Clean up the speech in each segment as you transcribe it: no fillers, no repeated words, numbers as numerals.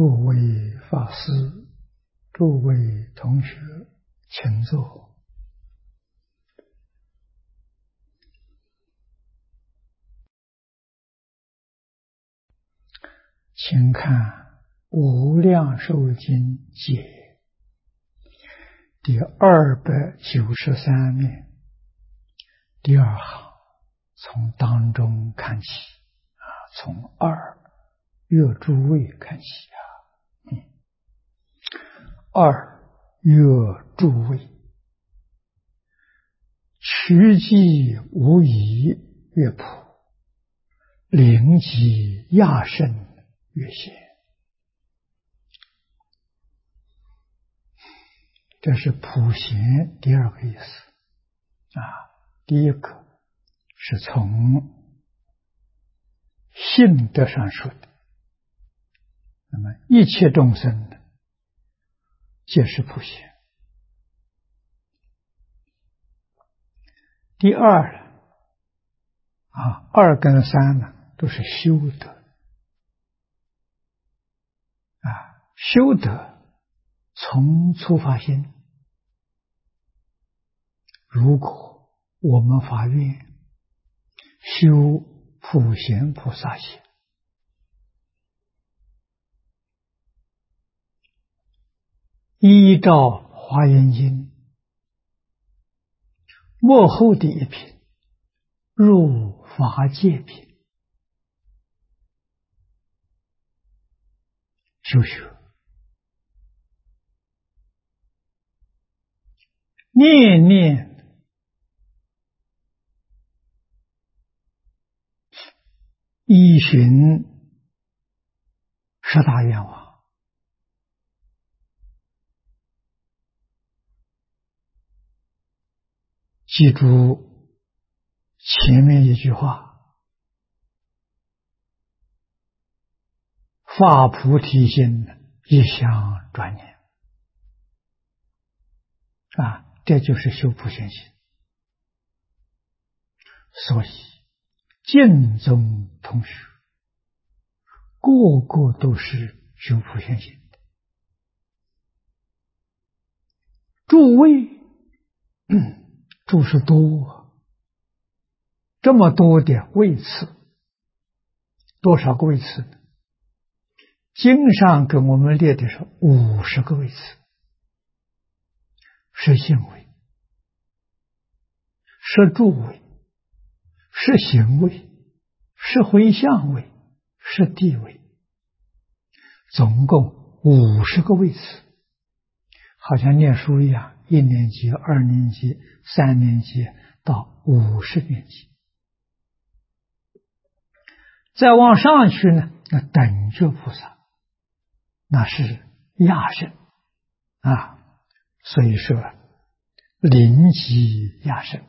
诸位法师、诸位同学，请坐。请看《无量寿经解》第293面第二行，从当中看起从二阅诸位看起二阅诸位，趋吉无疑乐谱，灵吉亚甚乐贤。这是普贤第二个意思第一个是从性德上说的，那么一切众生的皆是普贤。第二二跟三呢都是修德修德从初发心。如果我们发愿修普贤菩萨行，依照《华严经》末后的一品入法界品修学，念念依循十大愿望，记住前面一句话，发菩提心，一向专念这就是修普贤行。所以净宗同学个个都是修普贤行的。诸位诸是多，这么多的位次，多少个位次呢？经上给我们列的是50个位次，是性位，是住位，是行位，是回向位，是地位，总共50个位次，好像念书一样，1年级、2年级、3年级到50年级。再往上去呢，那等觉菩萨，那是亚圣所以说灵吉亚圣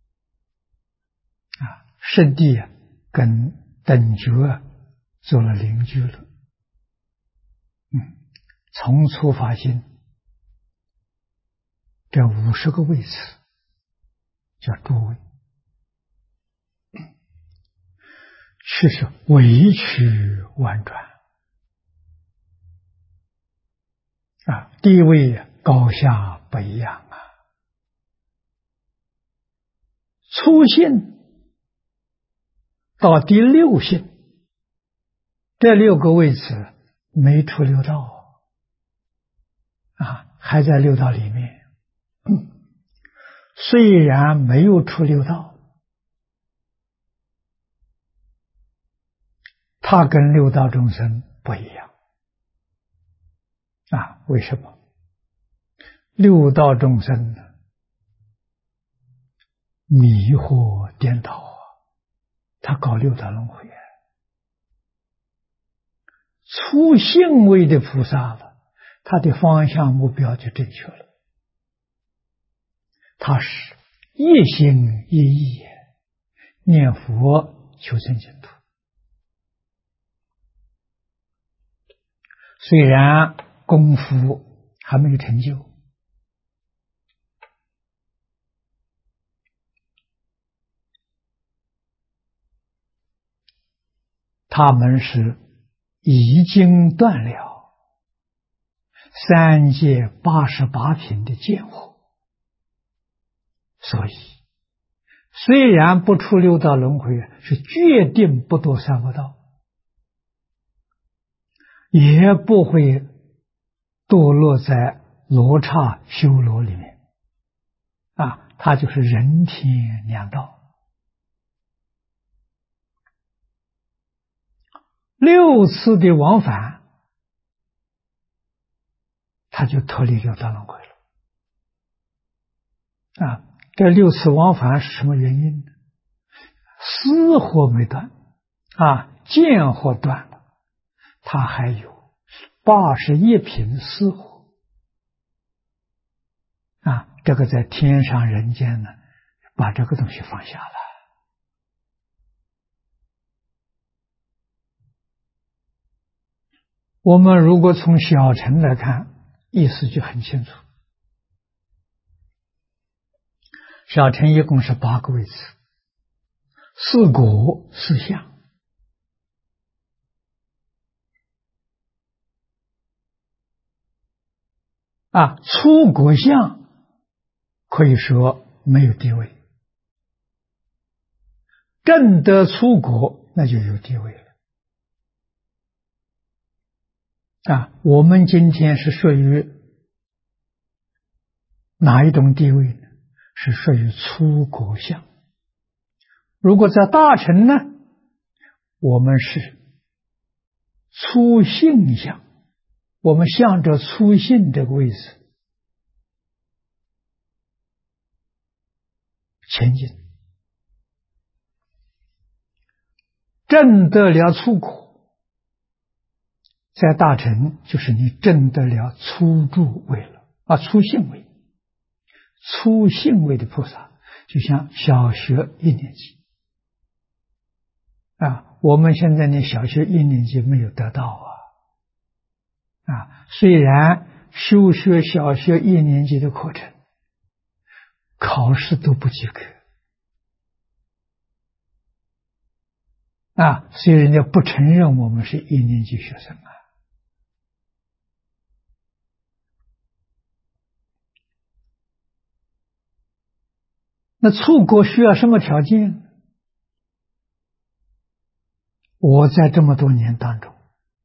圣地跟等觉做了邻居了。从初发心，这50个位次叫诸位，却是委曲婉转地位高下不一样初信到第6信，这6个位次没出六道还在六道里面。虽然没有出六道，他跟六道众生不一样为什么？六道众生迷惑颠倒他搞六道轮回出性位的菩萨了，他的方向目标就正确了，他是一心一意念佛求生净土。虽然功夫还没有成就，他们是已经断了三界88品的见惑，所以虽然不出六道轮回，是决定不堕三恶道，也不会堕落在罗刹修罗里面啊，它就是人天两道。6次的往返，他就脱离六道轮回了啊。这6次往返是什么原因呢？私惑没断啊，见惑断了，他还有81品私惑啊。这个在天上人间呢，把这个东西放下了。我们如果从小乘来看，意思就很清楚。小乘一共是8个位次，4果4相啊。初果相可以说没有地位，正得初果那就有地位了啊。我们今天是属于哪一种地位呢？是属于初果相。如果在大乘呢，我们是初性相，我们向着初性这个位置前进。证得了初果，在大乘就是你证得了初住位了啊，初性位。初性位的菩萨，就像小学1年级啊，我们现在连小学1年级没有得到啊。虽然修学小学1年级的课程，考试都不及格啊，所以人家不承认我们是1年级学生啊。那出国需要什么条件？我在这么多年当中，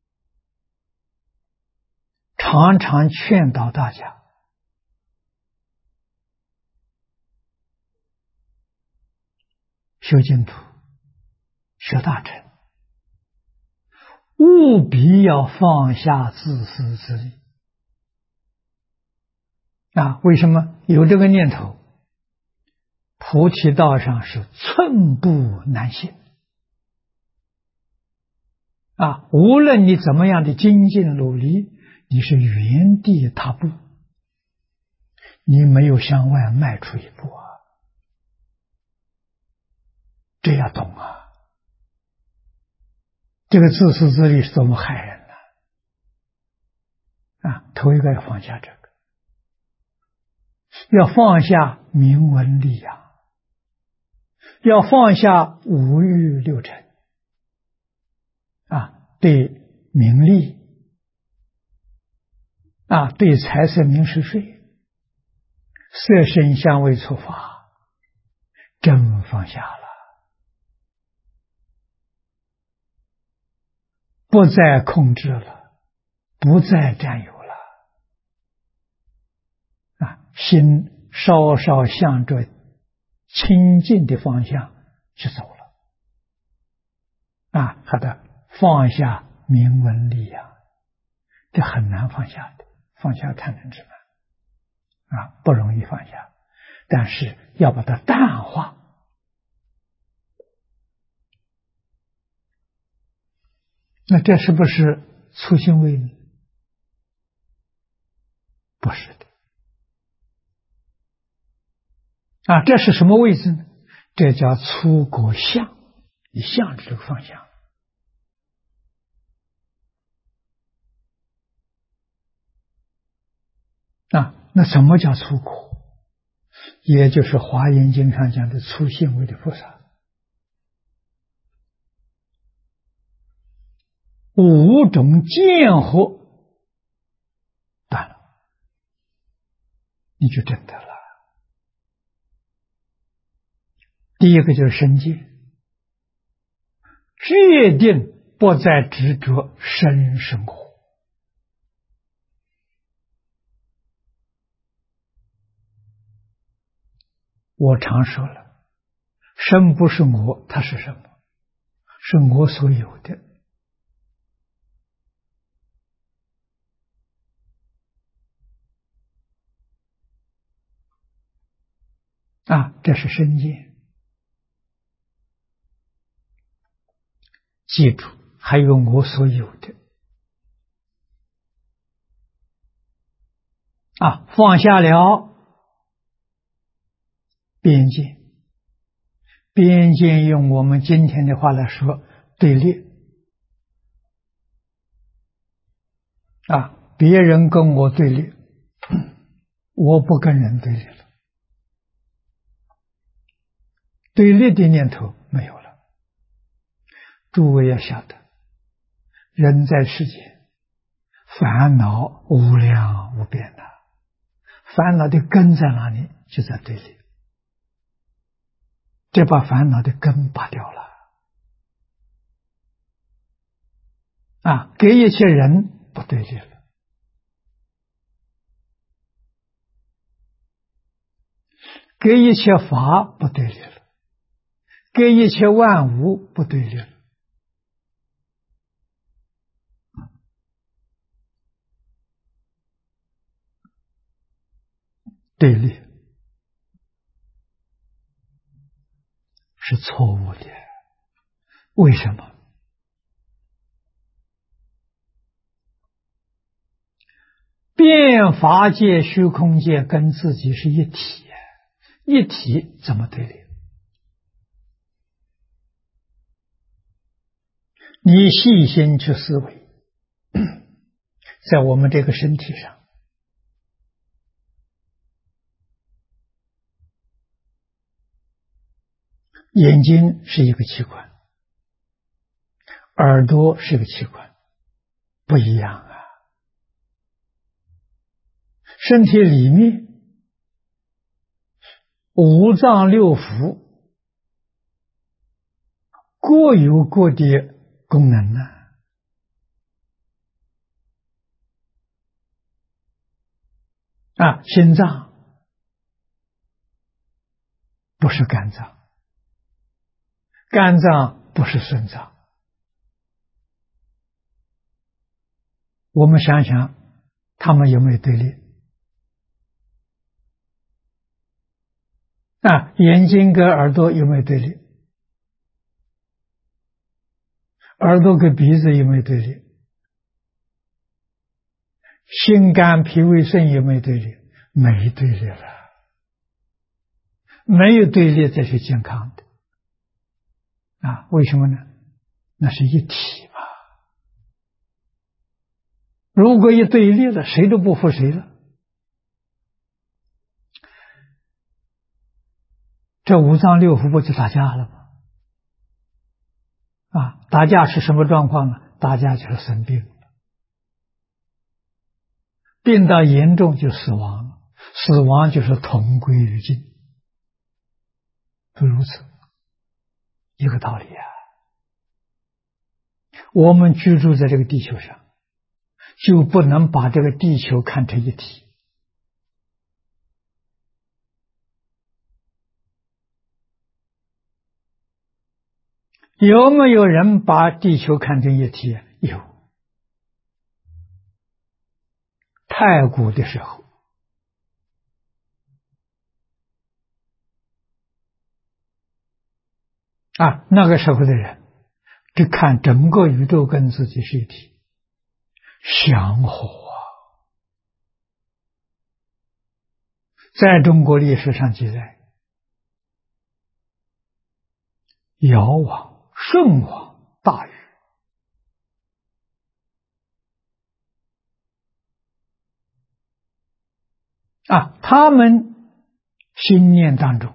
常常劝导大家，修净土、学大乘，务必要放下自私自利啊！为什么有这个念头？菩提道上是寸步难行啊！无论你怎么样的精进努力，你是原地踏步，你没有向外迈出一步啊！这要懂啊！这个自私自利是多么害人啊！头一个要放下这个，要放下名闻利养，要放下五欲六尘啊，对名利啊，对财色名食睡、色声香味触法，真放下了，不再控制了，不再占有了啊，心稍稍向着清净的方向去走了啊，好的，放下名闻利养，这很难放下的，放下贪嗔痴慢啊，不容易放下，但是要把它淡化。那这是不是初心位呢？不是的啊，这是什么位置呢？这叫初果相，以相这个方向啊。那什么叫初果？也就是《华严经》上讲的初性位的菩萨，5种见惑断了你就证得了。第一个就是身见，决定不再执着生生活。我常说了，生不是我，它是什么？是我所有的。这是身见。记住，还有我所有的。放下了边界。边界用我们今天的话来说，对立。别人跟我对立，我不跟人对立了，对立的念头没有了。诸位要晓得，人在世间，烦恼无量无边的，烦恼的根在哪里？就在对立。这把烦恼的根拔掉了。跟一切人不对立了，跟一切法不对立了，跟一切万物不对立了。对立是错误的。为什么？变法界、虚空界跟自己是一体，一体怎么对立？你细心去思维，在我们这个身体上，眼睛是一个器官，耳朵是个器官，不一样啊。身体里面五脏六腑各有各的功能心脏不是肝脏，肝脏不是肾脏。我们想想，他们有没有对立？眼睛跟耳朵有没有对立？耳朵跟鼻子有没有对立？心肝脾胃肾有没有对立？没对立了。没有对立才是健康的。为什么呢？那是一体嘛。如果一对立了，谁都不服谁了。这五脏六腑不就打架了吗？打架是什么状况呢？打架就是生病，病到严重就死亡，死亡就是同归于尽，就如此一个道理我们居住在这个地球上，就不能把这个地球看成一体。有没有人把地球看成一体？有。太古的时候，那个时候的人只看整个宇宙跟自己是一体，祥和在中国历史上记载，尧王、舜王、大禹他们心念当中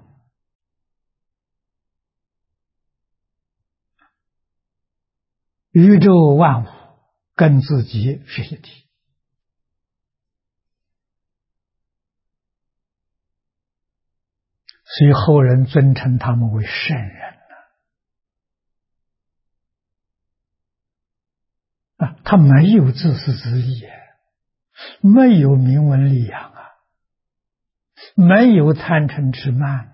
宇宙万物跟自己是一体。 所以后人尊称他们为圣人他没有自私自利，没有名闻利养没有贪嗔痴慢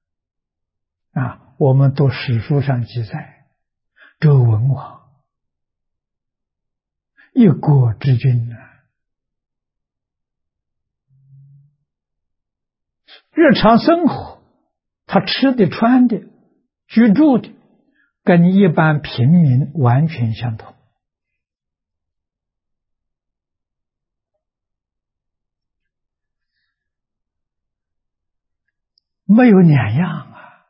我们读史书上记载，周文王一国之君日常生活他吃的穿的居住的跟一般平民完全相同，没有两样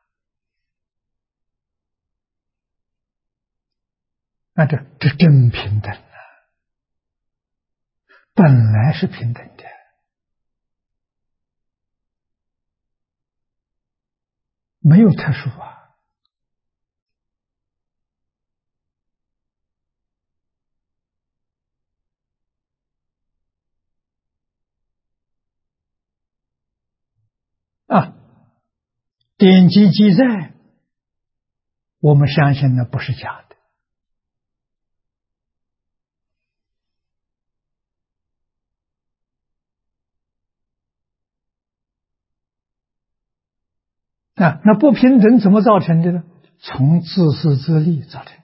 这真平等本来是平等的没有特殊典籍记载，我们相信那不是假的那不平等怎么造成的呢？从自私自利造成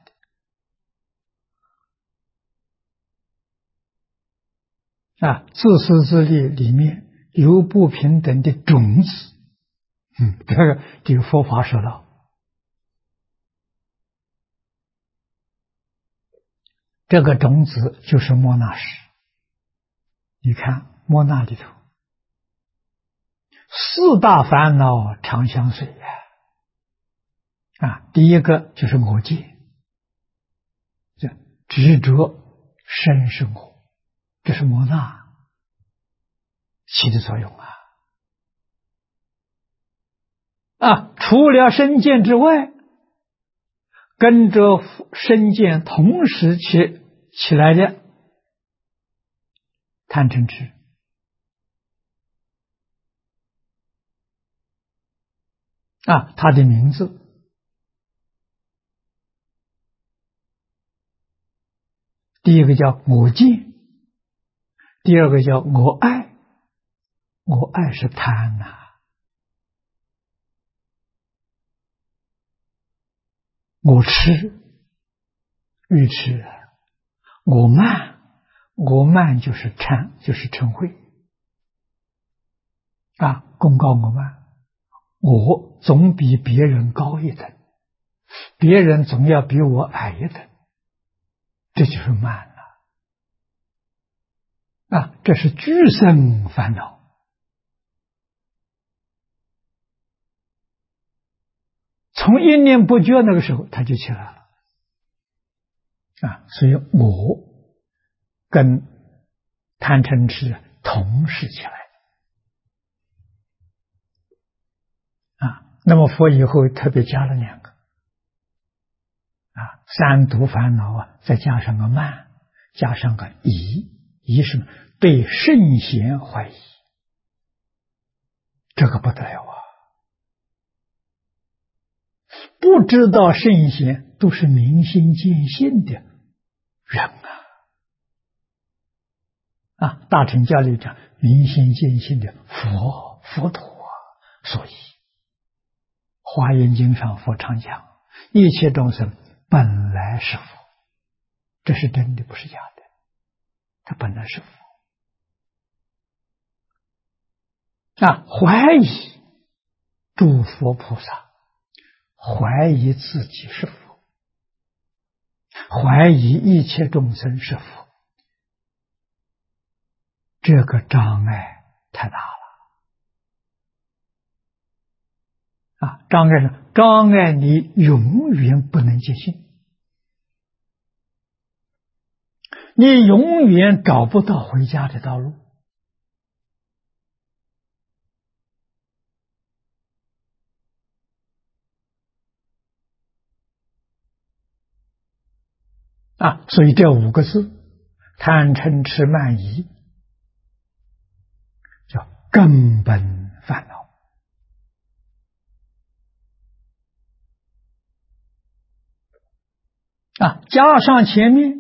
的自私自利里面有不平等的种子这个佛法说到，这个种子就是莫那识。你看莫那里头四大烦恼常相随第一个就是我见，这执着身是我，这是莫那起的作用除了身见之外，跟着身见同时起来的贪嗔痴它的名字第一个叫我见，第二个叫我爱。我爱是贪我痴愚痴我慢，我慢就是嗔，就是嗔恚功高我慢，我总比别人高一等，别人总要比我矮一等，这就是慢这是俱生烦恼。从一念不觉那个时候他就起来了所以我跟贪嗔痴同时起来那么佛以后特别加了两个三毒烦恼再加上个慢，加上个疑，疑什么？对圣贤怀疑，这个不得了不知道圣贤都是明心见性的人大乘教里讲明心见性的佛陀所以华严经上佛常讲一切众生本来是佛，这是真的不是假的，他本来是佛怀疑诸佛菩萨，怀疑自己是佛，怀疑一切众生是佛，这个障碍太大了障碍你永远不能见性，你永远找不到回家的道路所以这五个字贪嗔痴慢疑叫根本烦恼加上前面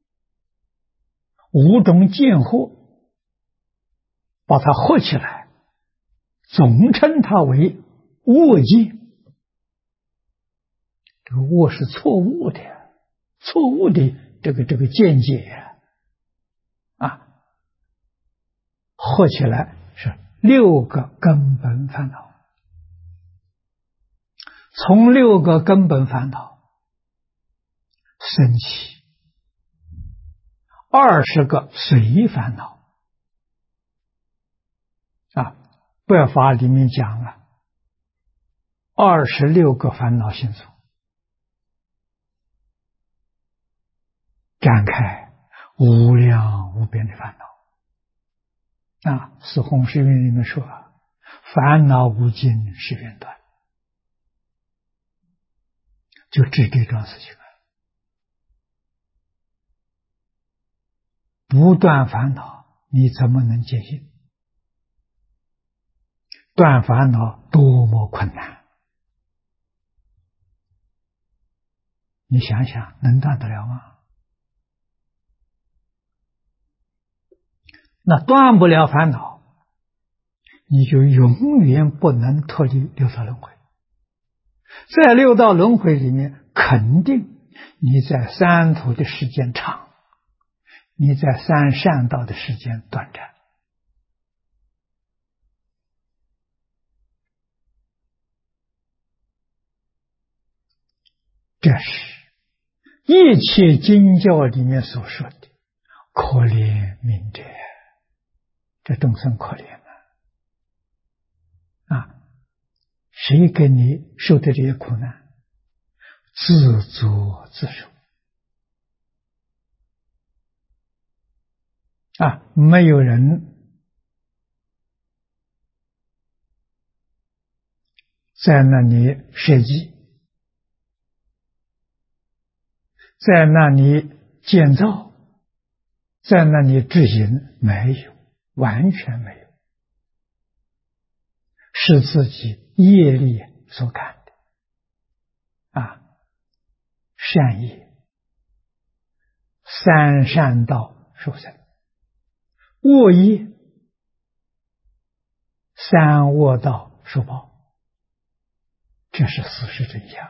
五种见惑，把它合起来，总称它为恶见。这个恶是错误的，错误的这个见解合起来是6个根本烦恼。从6个根本烦恼升起20个随烦恼白法里面讲了26个烦恼心所，展开无量无边的烦恼四弘誓愿里面说烦恼无尽誓愿断，就指这桩事情不断烦恼你怎么能见性？断烦恼多么困难，你想想能断得了吗？那断不了烦恼，你就永远不能脱离六道轮回。在六道轮回里面，肯定你在三途的时间长，你在三善道的时间短暂。这是一切经教里面所说的可怜悯者，这众生可怜谁给你受的这些苦难？自作自受没有人在那里设计，在那里建造，在那里执行，没有，完全没有，是自己业力所感的善业三善道受生，恶业三恶道受报，这是事实真相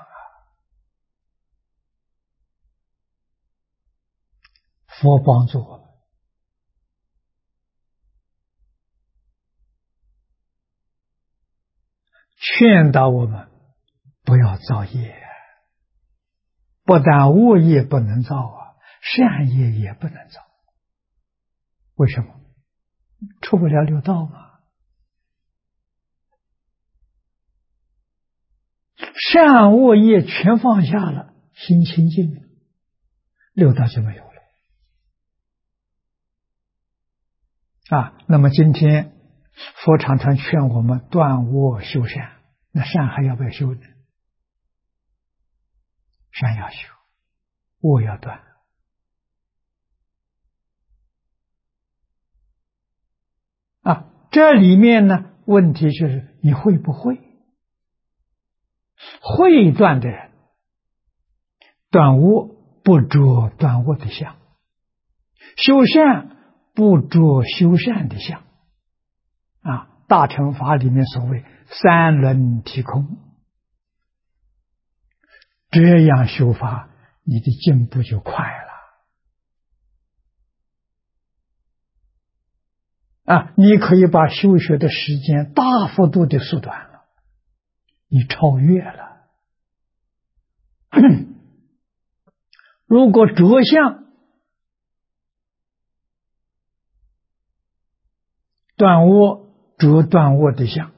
佛帮助我们，劝导我们不要造业，不但恶业不能造善业也不能造。为什么？出不了六道嘛。善恶业全放下了，心清净了，六道就没有了那么今天佛常常劝我们断恶修善，那善还要不要修呢？善要修，恶要断这里面呢，问题就是你会不会？会断的人，断恶不着断恶的相，修善不着修善的相大乘法里面所谓三轮体空，这样修法，你的进步就快了你可以把修学的时间大幅度的缩短了，你超越了。如果着相断恶着断恶的相，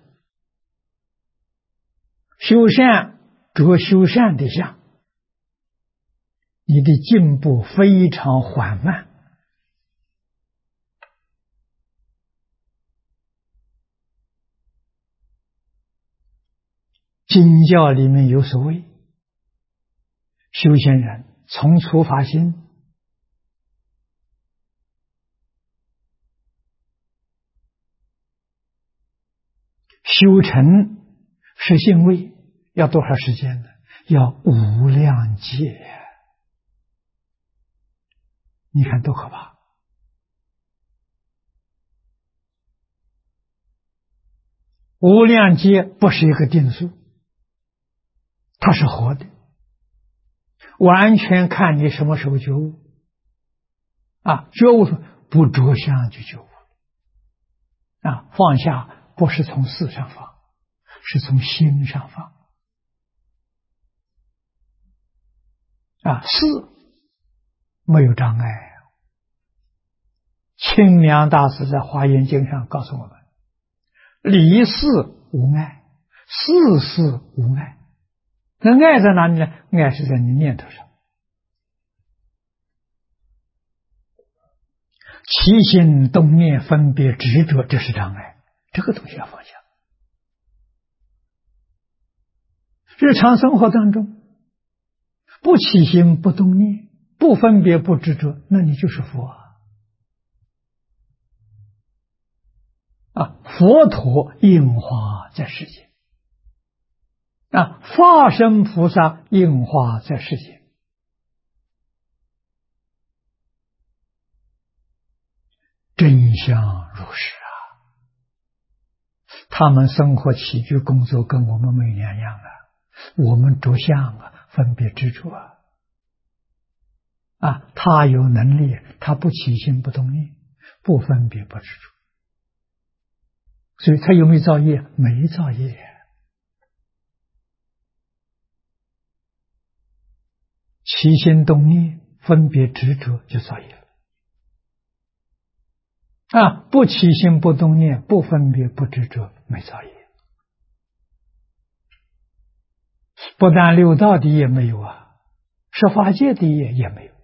修善着修善的相，你的进步非常缓慢。经教里面有所谓，修行人从初发心，修成实性位要多少时间呢？要无量劫你看多可怕！无量劫不是一个定数，它是活的，完全看你什么时候觉悟。觉悟不着相就觉悟。放下不是从事上放，是从心上放。事没有障碍。清凉大师在《华严经》上告诉我们：离事无碍，事事无碍。那爱在哪里呢？爱是在你念头上。起心动念、分别执着，这是障碍，这个东西要放下。日常生活当中，不起心不动念，不分别不执着，那你就是佛佛陀应化在世间化身菩萨应化在世间。真相如是他们生活起居工作跟我们没两样我们着相分别执着他有能力，他不起心不动念，不分别不执着，所以他有没有造业？没造业。起心动念、分别执着就造业了。不起心不动念、不分别不执着，没造业。不但六道的业没有十法界的业也没有。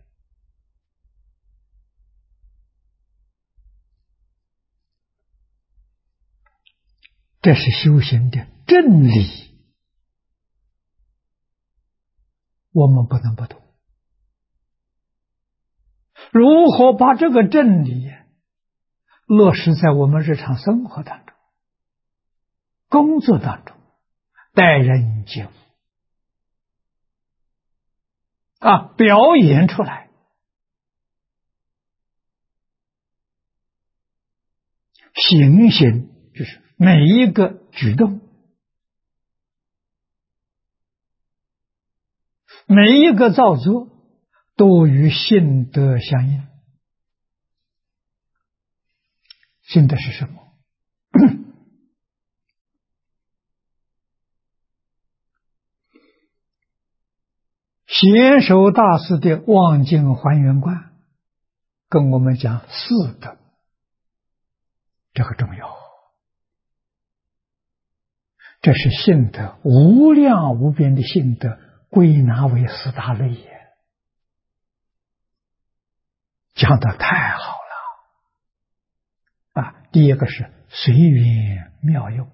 这是修行的真理，我们不能不懂。如何把这个真理落实在我们日常生活当中、工作当中、待人接物表演出来，行行就是每一个举动，每一个造作都与性德相应。性德是什么？贤首大师的望境还原观跟我们讲四德，这个重要。这是性德，无量无边的性德，归纳为四大类也。讲得太好了第一个是随缘妙用，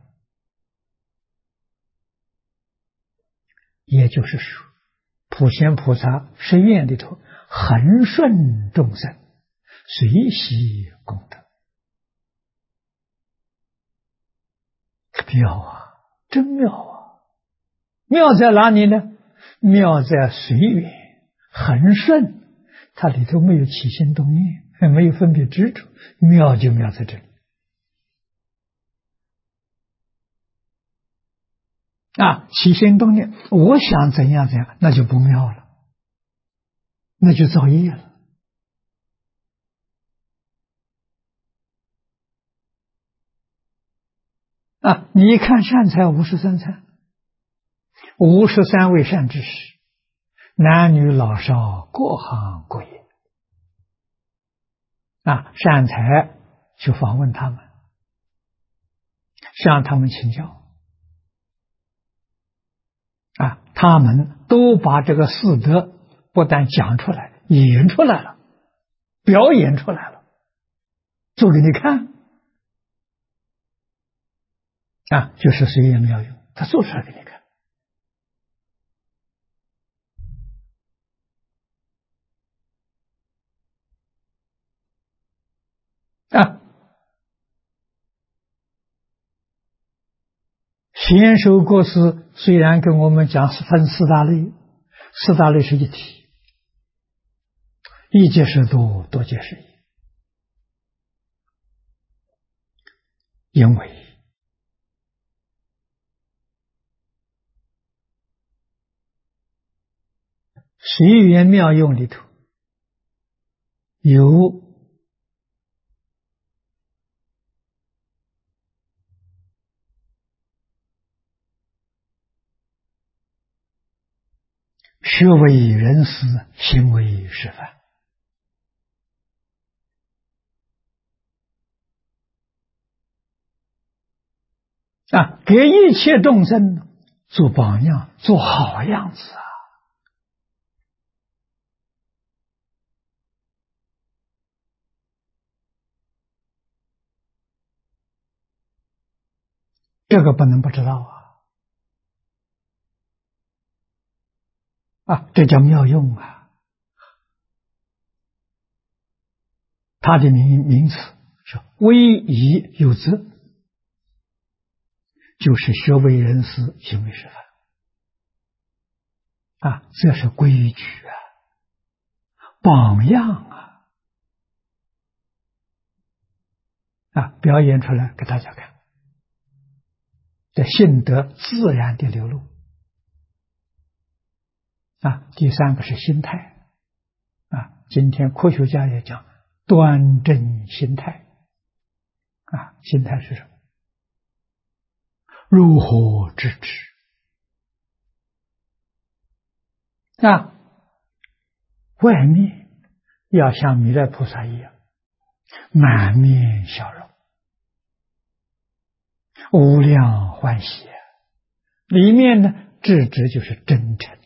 也就是说普贤菩萨是愿里头恒顺众生，随喜功德。妙真妙妙在哪里呢？妙在随缘恒顺，它里头没有起心动念，没有分别执着，妙就妙在这里起心动念，我想怎样怎样，那就不妙了，那就造业了。你看善财53参，53位善知识，男女老少各行各业善财去访问他们，向他们请教他们都把这个四德不但讲出来，演出来了，表演出来了，做给你看就是随缘妙用，他做出来给你看贤首国师虽然跟我们讲是分四大类，四大类是一体， 一即是多，多即是一。因为随缘妙用里头有学为人师，行为示范给一切众生做榜样，做好样子啊！这个不能不知道这叫妙用啊！它的名词是威仪有则，就是学为人师，行为示范这是规矩榜样表演出来给大家看，这性德自然的流露第三个是心态今天科学家也讲端正心态心态是什么？如何知之外面要像弥勒菩萨一样满面笑容，无量欢喜里面呢，知之就是真诚，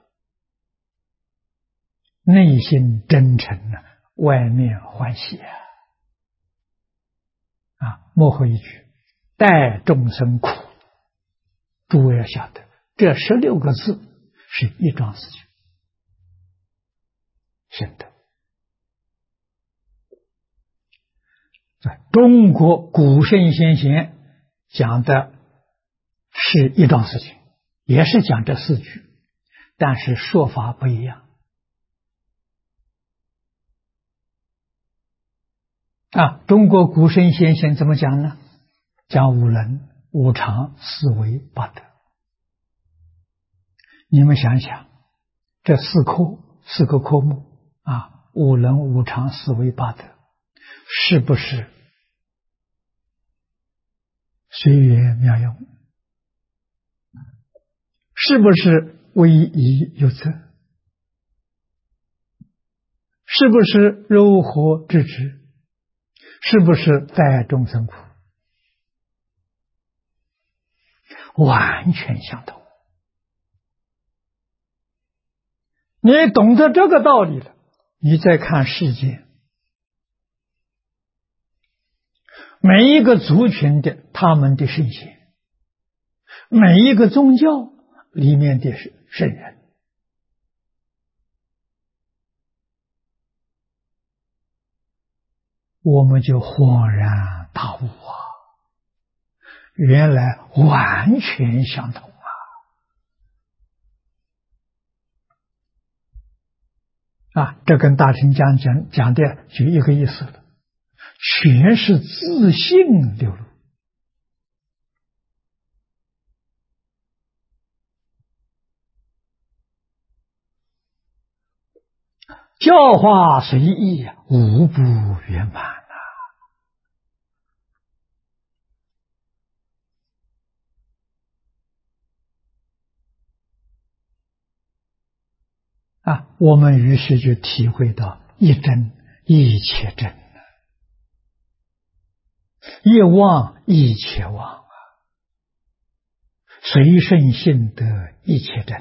内心真诚外面欢喜幕后一句待众生苦，诸位要晓得这16个字是一桩事情，行的。中国古圣先贤讲的是一桩事情，也是讲这4句，但是说法不一样中国古圣先贤怎么讲呢？讲五伦、五常、四维、八德。你们想想，这4个科目五伦、五常、四维、八德，是不是随缘妙用？是不是威仪有则？是不是柔和知之？是不是待众生苦？完全相同。你懂得这个道理了，你再看世界，每一个族群的他们的圣贤，每一个宗教里面的圣人，我们就恍然大悟原来完全相同这跟大乘讲的就一个意思了，全是自信流露教化随意无不圆满我们于是就体会到一真一切真一妄一切妄随顺性德一切真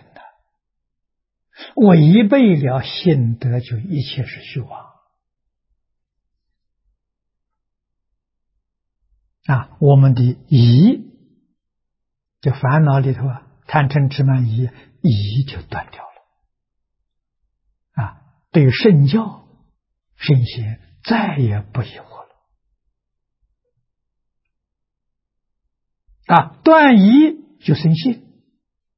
违背了性德就一切是虚妄我们的疑，这烦恼里头贪嗔痴慢疑就断掉了对圣教圣贤再也不疑惑了断疑就生信，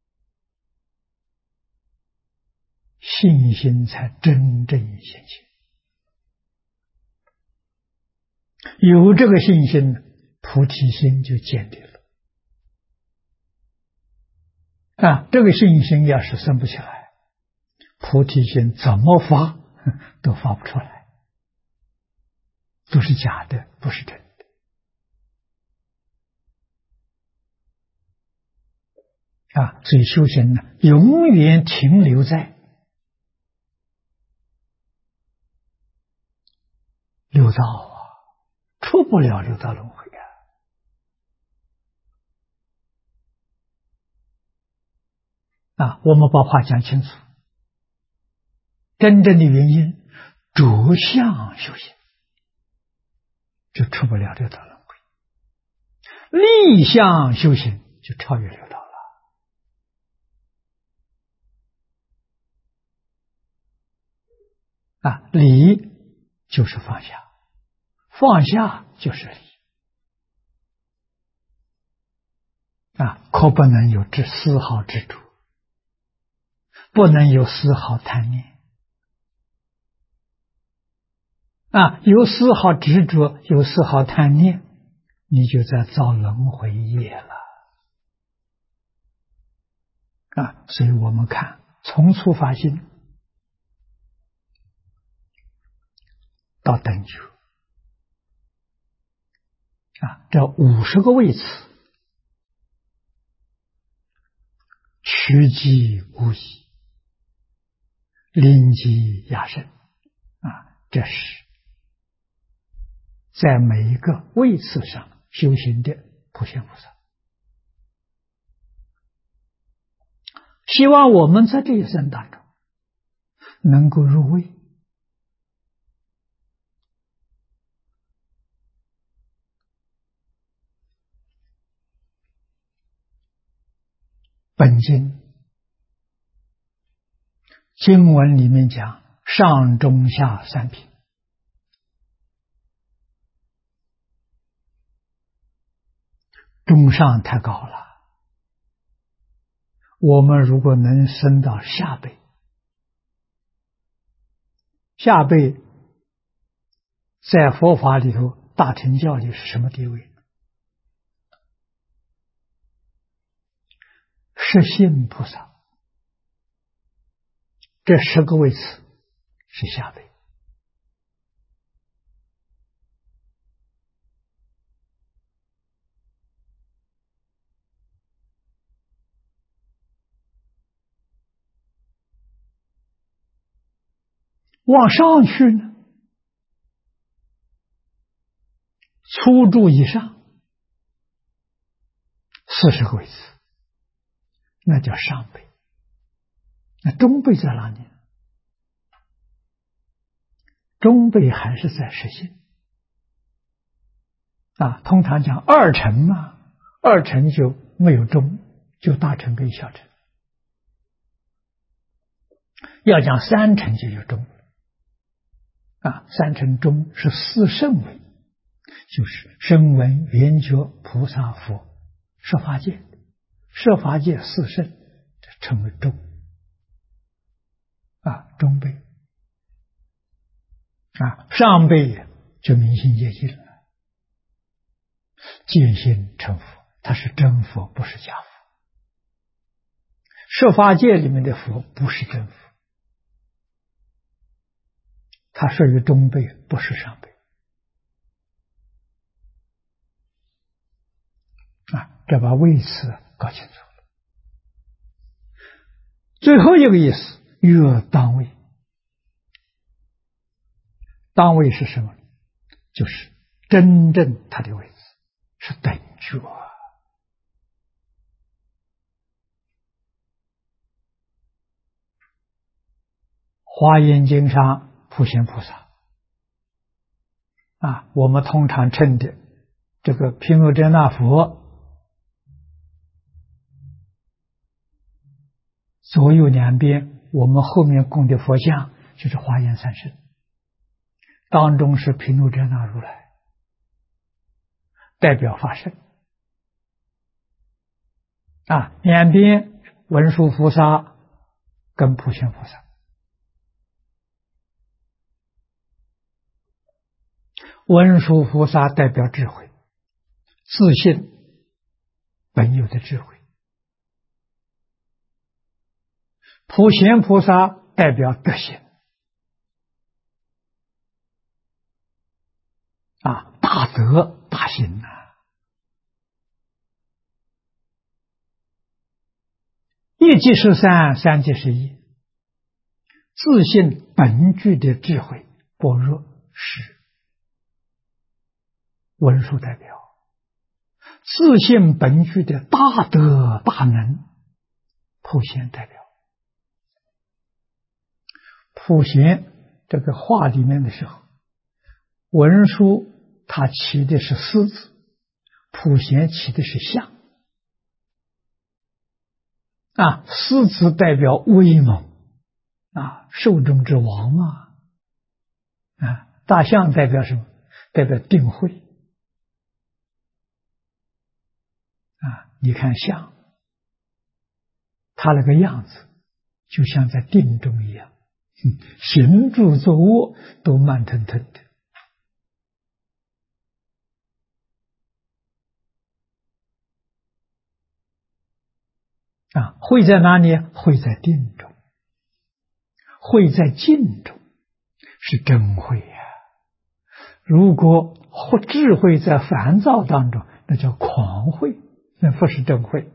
信心才真正现前有这个信心，菩提心就建立了。这个信心要是生不起来，菩提心怎么发都发不出来，都是假的，不是真的。所以修行呢，永远停留在六道出不了六道轮回我们把话讲清楚，真正的原因着相修行，就出不了六道轮回；立相修行就超越六道了。理就是放下，放下就是理可不能有丝毫执着，不能有丝毫贪念有丝毫执着，有丝毫贪念，你就在造轮回业了所以我们看从初发心到等觉这50个位次，趋吉无疑，临机压胜这是在每一个位次上修行的普贤菩萨。希望我们在这一生当中能够入位，本经经文里面讲上中下三品，中上太高了，我们如果能升到下辈，下辈在佛法里头大乘教里是什么地位？实性菩萨，这10个位次是下辈。往上去呢，初住以上40个位次，那叫上辈。那中辈在哪里？中辈还是在实性通常讲二乘嘛，二乘就没有中，就大乘跟小乘。要讲三乘就有中三乘中是4圣位，就是声闻缘觉菩萨佛设法界，设法界4圣称为中中辈上辈就明心见性了，见性成佛，他是真佛，不是假佛。设法界里面的佛不是真佛，他属于中辈，不是上辈这把位次搞清楚了。最后一个意思，越当位。当位是什么？就是真正他的位置是等觉华严经上普贤菩萨我们通常称的这个毗卢遮那佛，左右两边我们后面供的佛像就是华严三圣，当中是毗卢遮那如来，代表法身两边文殊菩萨跟普贤菩萨。 文殊菩萨代表智慧，自信本有的智慧；普贤菩萨代表德行，大德大行呐。一即是三，三即是一。自信本具的智慧般若是文殊代表，自信本具的大德大能普贤代表。普贤这个话里面的时候，文殊他起的是思字，普贤起的是相。思字代表威猛，兽中之王嘛。大象代表什么？代表定慧。你看象，它那个样子就像在定中一样，行住坐卧都慢腾腾的。慧在哪里？慧在定中，慧在静中，是真慧呀。如果智慧在烦躁当中，那叫狂慧，那不是真慧。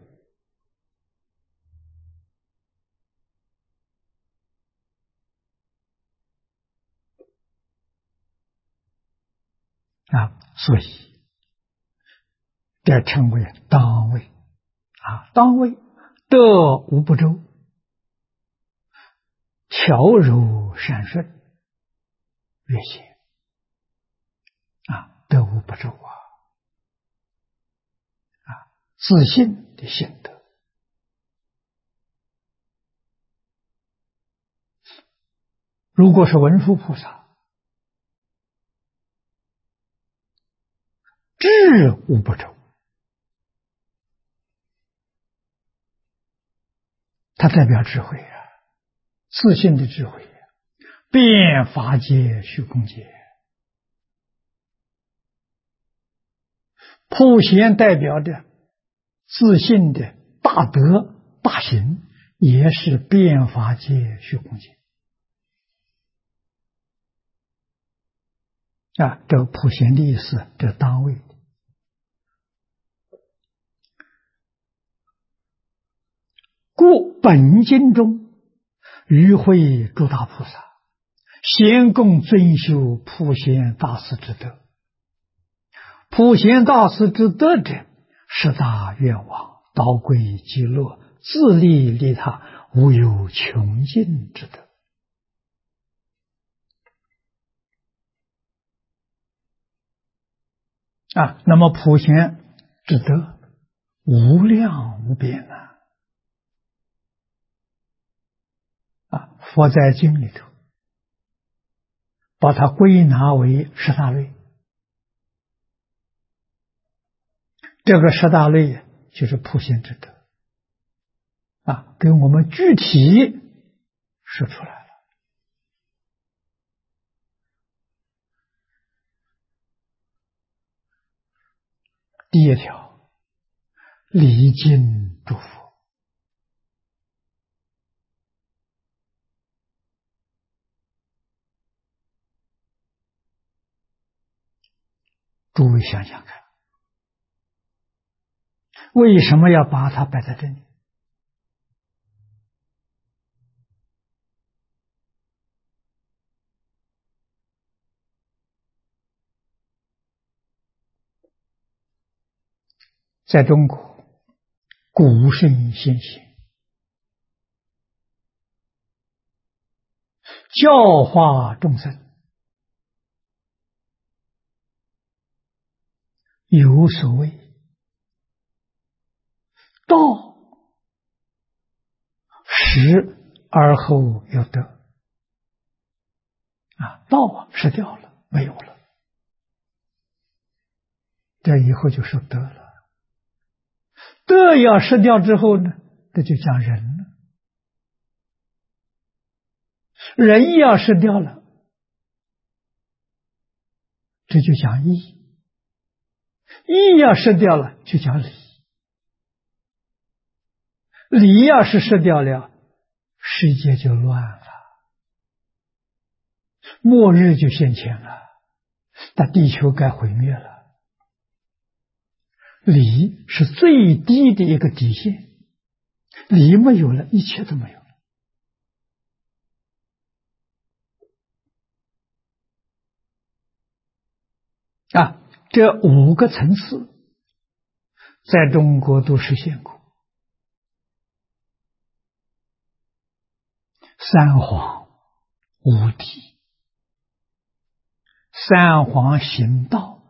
所以这称为当位。当位德无不周，调柔善顺，越显德无不周自信的性德。如果是文殊菩萨，智无不周，它代表智慧自信的智慧遍法界虚空界。普贤代表的自信的大德大行，也是遍法界虚空界。这个普贤的意思，这当位的。故本经中与会诸大菩萨，先共尊修普贤大师之德。普贤大师之德者，十大愿望，导归极乐，自利利他，无有穷尽之德。那么普贤之德无量无边佛在经里头把它归纳为十大类。这个十大类就是普贤之德给我们具体说出来了。第一条，礼敬诸佛。诸位想想看，为什么要把它摆在这里？在中国，古圣先贤教化众生，有所谓道失而后有得道失掉了，没有了，这以后就说得了。德要失掉之后呢，这就讲人了。人要失掉了， 这就讲义。义要失掉了，就讲理。理要是失掉了，世界就乱了，末日就现前了，那地球该毁灭了。理是最低的一个底线，理没有了，一切都没有了。这5个层次在中国都实现过。三皇五帝，三皇行道，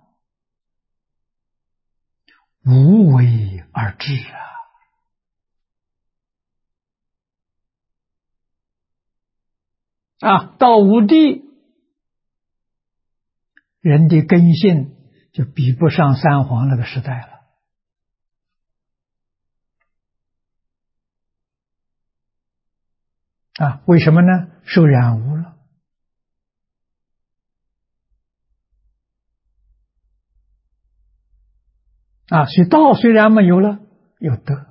无为而治到五帝，人的根性就比不上三皇那个时代了。为什么呢？受染污了。所以道虽然没有了，有德。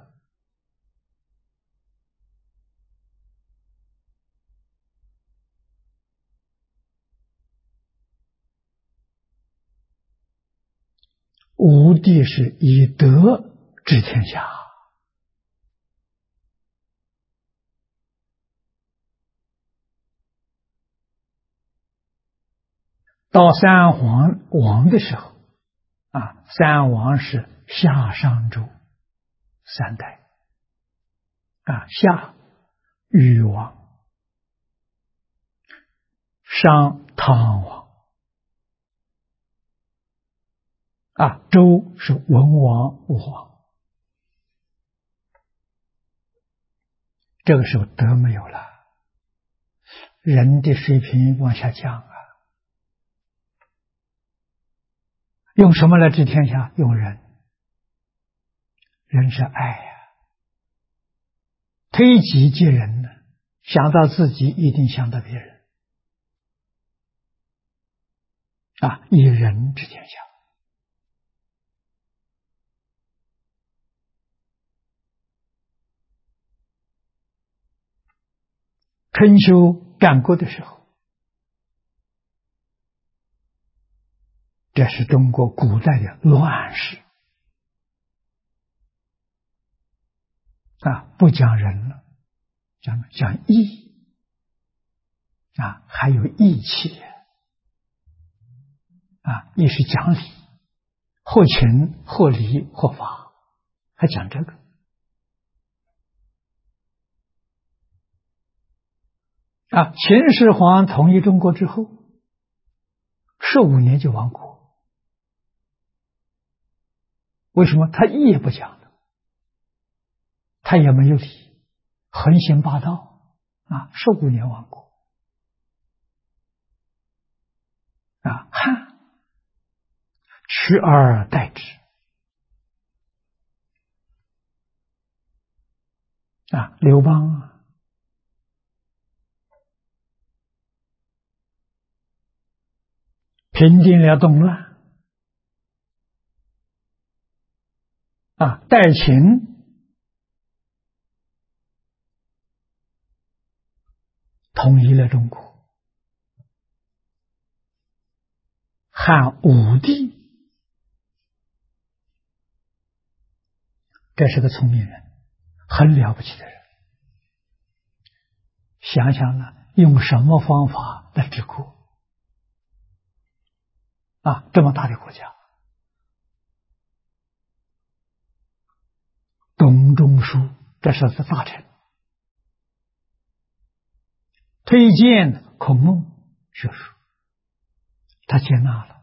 五帝是以德治天下。到三皇王的时候，三王是夏商周3代，夏禹王，商汤王，周是文王武王。这个时候德没有了，人的水平往下降用什么来治天下？用人。人是爱推己及人呢，想到自己一定想到别人以人治天下。春秋战国的时候，这是中国古代的乱世不讲人了，讲义还有义气义是讲理，或情或理或法，还讲这个秦始皇统一中国之后15年就亡国。为什么？他义也不讲了，他也没有理，横行霸道15年亡国汉取而代之刘邦平定了动乱代秦统一了中国。汉武帝这是个聪明人，很了不起的人。想想用什么方法来治国这么大的国家。董仲舒这是大臣，推荐孔孟学术，他接纳了。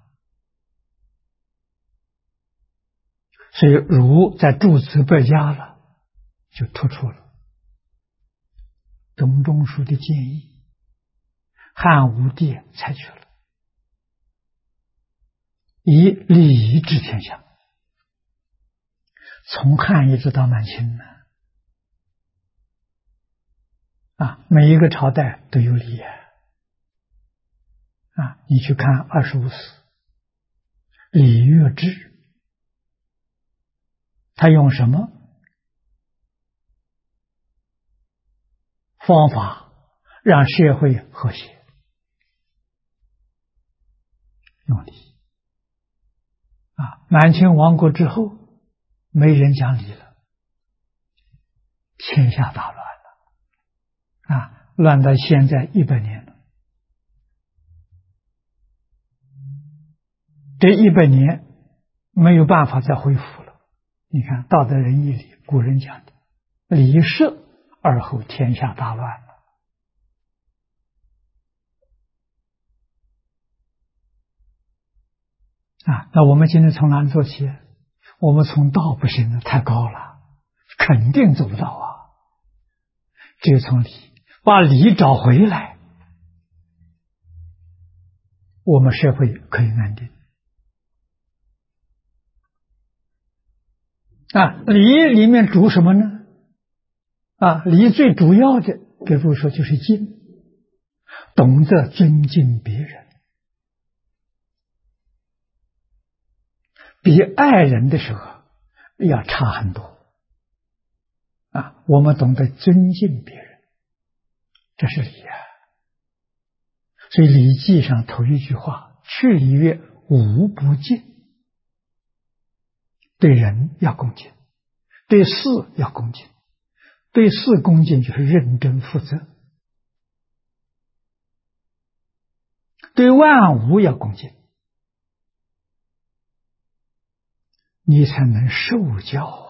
所以儒在诸子百家了，就突出了董仲舒的建议，汉武帝采取了，以礼治天下。从汉一直到满清每一个朝代都有礼你去看25史礼乐制，他用什么方法让社会和谐？用礼。满清亡国之后，没人讲理了，天下大乱了，乱到现在100年了。这100年没有办法再恢复了。你看道德仁义礼，古人讲的礼乐而后天下大乱了。那我们今天从哪里做起？我们从道不行的太高了，肯定做不到啊。只有从礼，把礼找回来，我们社会可以安定。礼里面主什么呢？礼最主要的，比如说就是敬，懂得尊敬别人，比爱人的时候要差很多。我们懂得尊敬别人，这是礼啊。所以《礼记》上头一句话：“去礼乐，无不敬。”对人要恭敬，对事要恭敬，对事恭敬就是认真负责，对万物要恭敬，你才能受教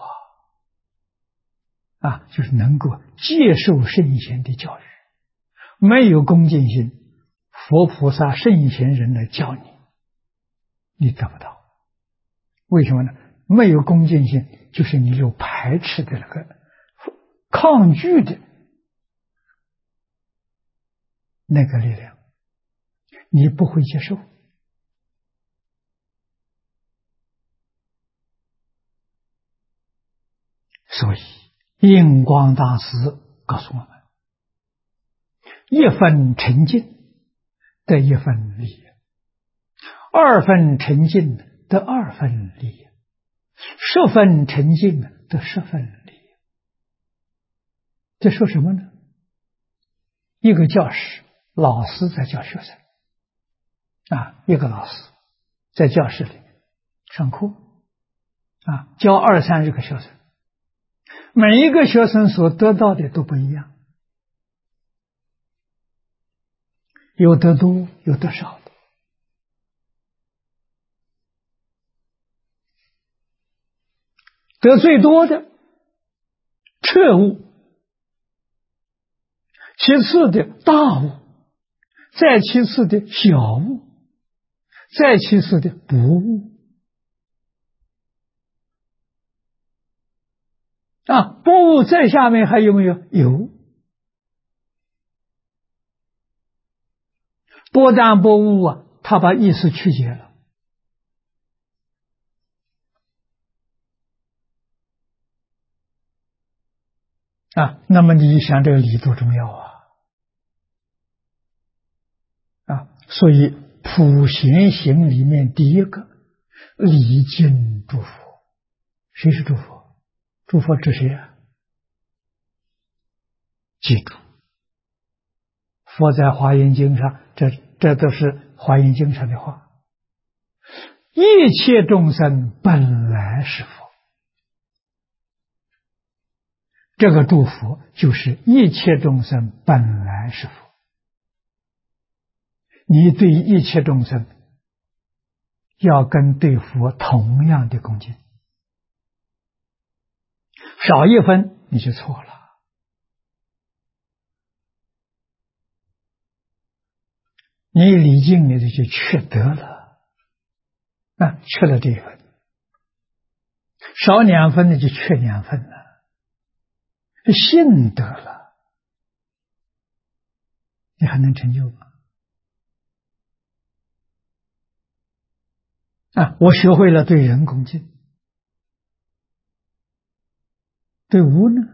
就是能够接受圣贤的教育。没有恭敬心，佛菩萨圣贤人来教你，你得不到。为什么呢？没有恭敬心，就是你有排斥的那个抗拒的那个力量，你不会接受。所以印光大师告诉我们，一分沉静得一分利，二分沉静得二分利，10分沉静得10分利。这说什么呢？一个教师，老师在教学生一个老师在教室里上课教20-30个学生，每一个学生所得到的都不一样，有得多有得少的。得最多的彻悟，其次的大悟，再其次的小悟，再其次的不悟不悟再下面还有没有？有。不但不悟他把意识曲解了那么你想这个礼多重要所以普贤行里面第一个礼敬诸佛。谁是诸佛？诸佛指谁记住，佛在华严经上，这都是华严经上的话。一切众生本来是佛，这个诸佛就是一切众生本来是佛。你对一切众生要跟对佛同样的恭敬，少一分你就错了。你礼敬你就缺德了缺了这一分，少2分的就缺2分了，信德了，你还能成就吗？我学会了对人恭敬，对物呢？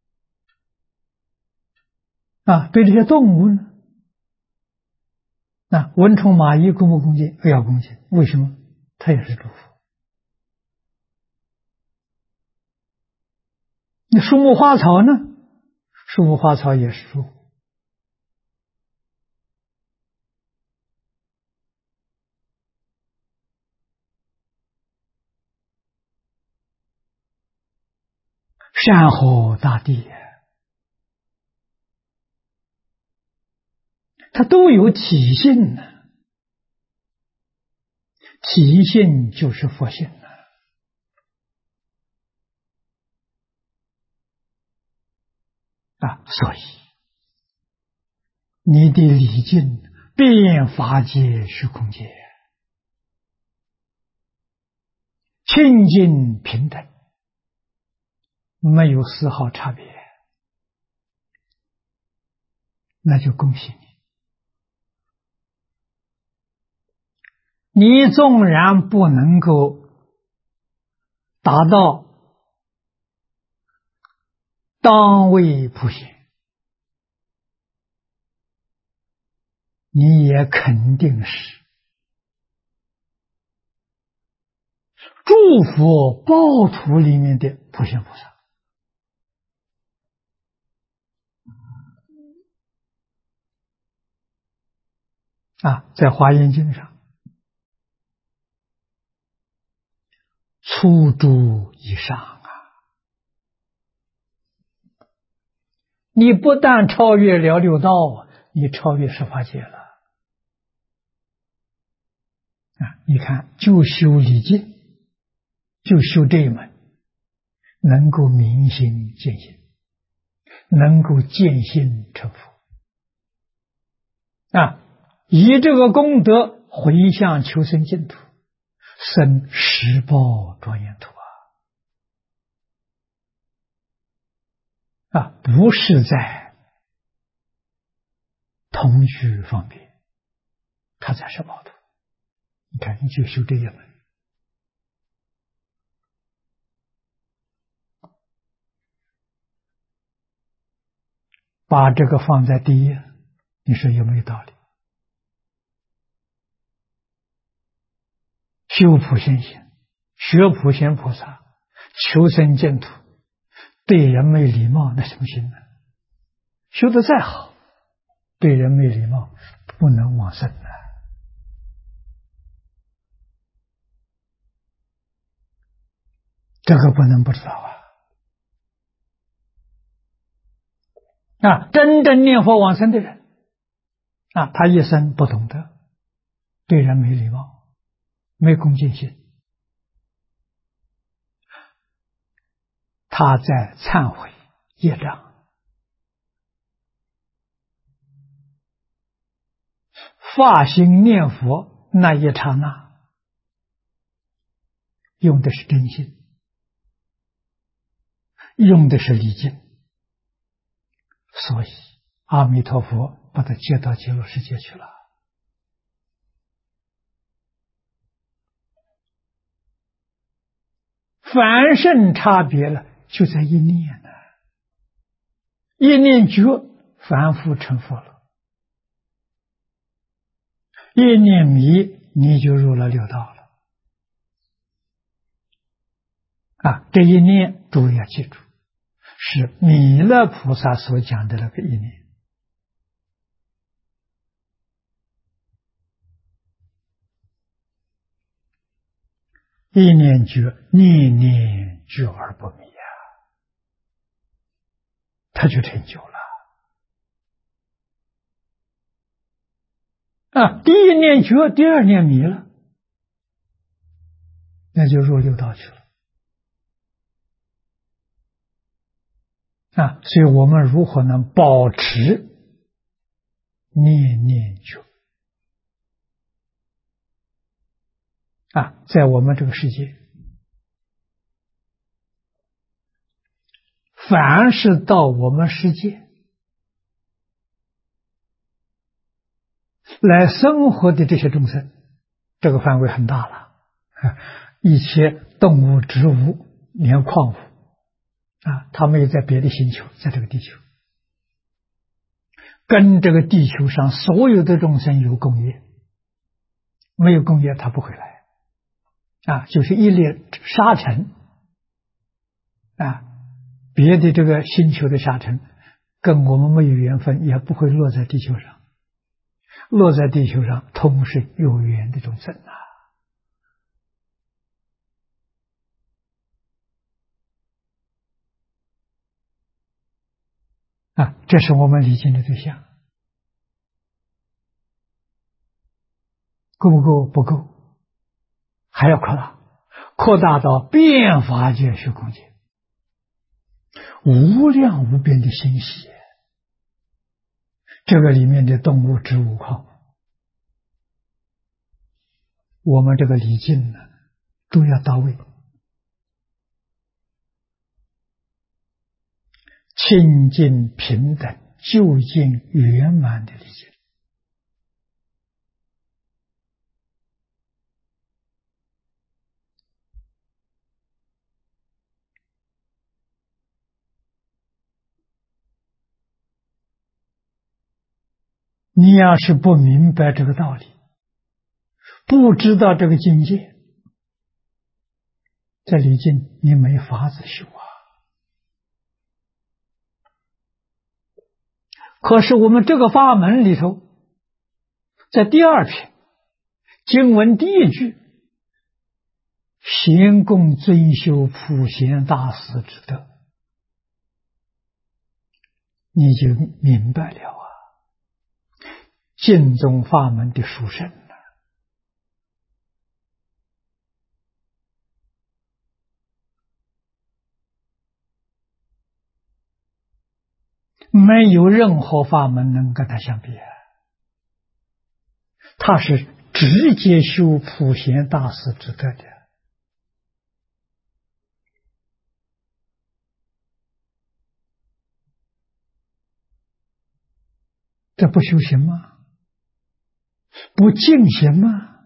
对这些动物呢？ 那蚊虫蚂蚁恭不恭敬？要恭敬。为什么？它也是诸佛。那树木花草呢？树木花草也是诸佛。山河大地，它都有体性的，体性就是佛性所以你的礼敬遍法界虚空界，清净平等，没有丝毫差别，那就恭喜你。你纵然不能够达到当位普贤，你也肯定是诸佛报土里面的普贤菩萨。在华严经上，初住以上你不但超越了六道，你超越十法界了。你看，就修礼敬，就修这一门，能够明心见性，能够见性成佛。以这个功德回向求生净土，生十报庄严土不是在同居方面，他才是报土。你看，你就修这一门，把这个放在第一，你说有没有道理？修普贤行，学普贤菩萨，求生净土，对人没礼貌，那什么行呢？修得再好，对人没礼貌，不能往生的。这个不能不知道真正念佛往生的人他一生不懂得，对人没礼貌，没恭敬心，他在忏悔业障，发心念佛那一刹那，用的是真心，用的是礼敬，所以阿弥陀佛把他接到极乐世界去了。凡圣差别了，就在一念呢，一念觉，凡夫成佛了；一念迷，你就入了六道了。这一念诸位要记住，是弥勒菩萨所讲的那个一念。一念觉，念念觉而不迷他就成就了。第一念觉，第二念迷了，那就入六道去了。所以我们如何能保持念念觉？在我们这个世界，凡是到我们世界来生活的这些众生，这个范围很大了，一切动物、植物，连矿物他们也在别的星球，在这个地球， 跟这个地球上所有的众生有共业，没有共业他不会来就是一粒沙尘别的这个星球的沙尘跟我们没有缘分，也不会落在地球上。落在地球上，同是有缘的众生这是我们理解的对象。够不够？不够，还要扩大，扩大到遍法界虚空界，无量无边的信息。这个里面的动物、植物、矿物，我们这个理境呢，都要到位。清净平等、究竟圆满的理解。你要是不明白这个道理，不知道这个境界，这理境你没法子修可是我们这个法门里头，在第二篇经文第一句，贤供尊修普贤大士之德，你就明白了净宗法门的殊胜没有任何法门能跟它相比它是直接修普贤大士之德的。这不修行吗？不净行吗？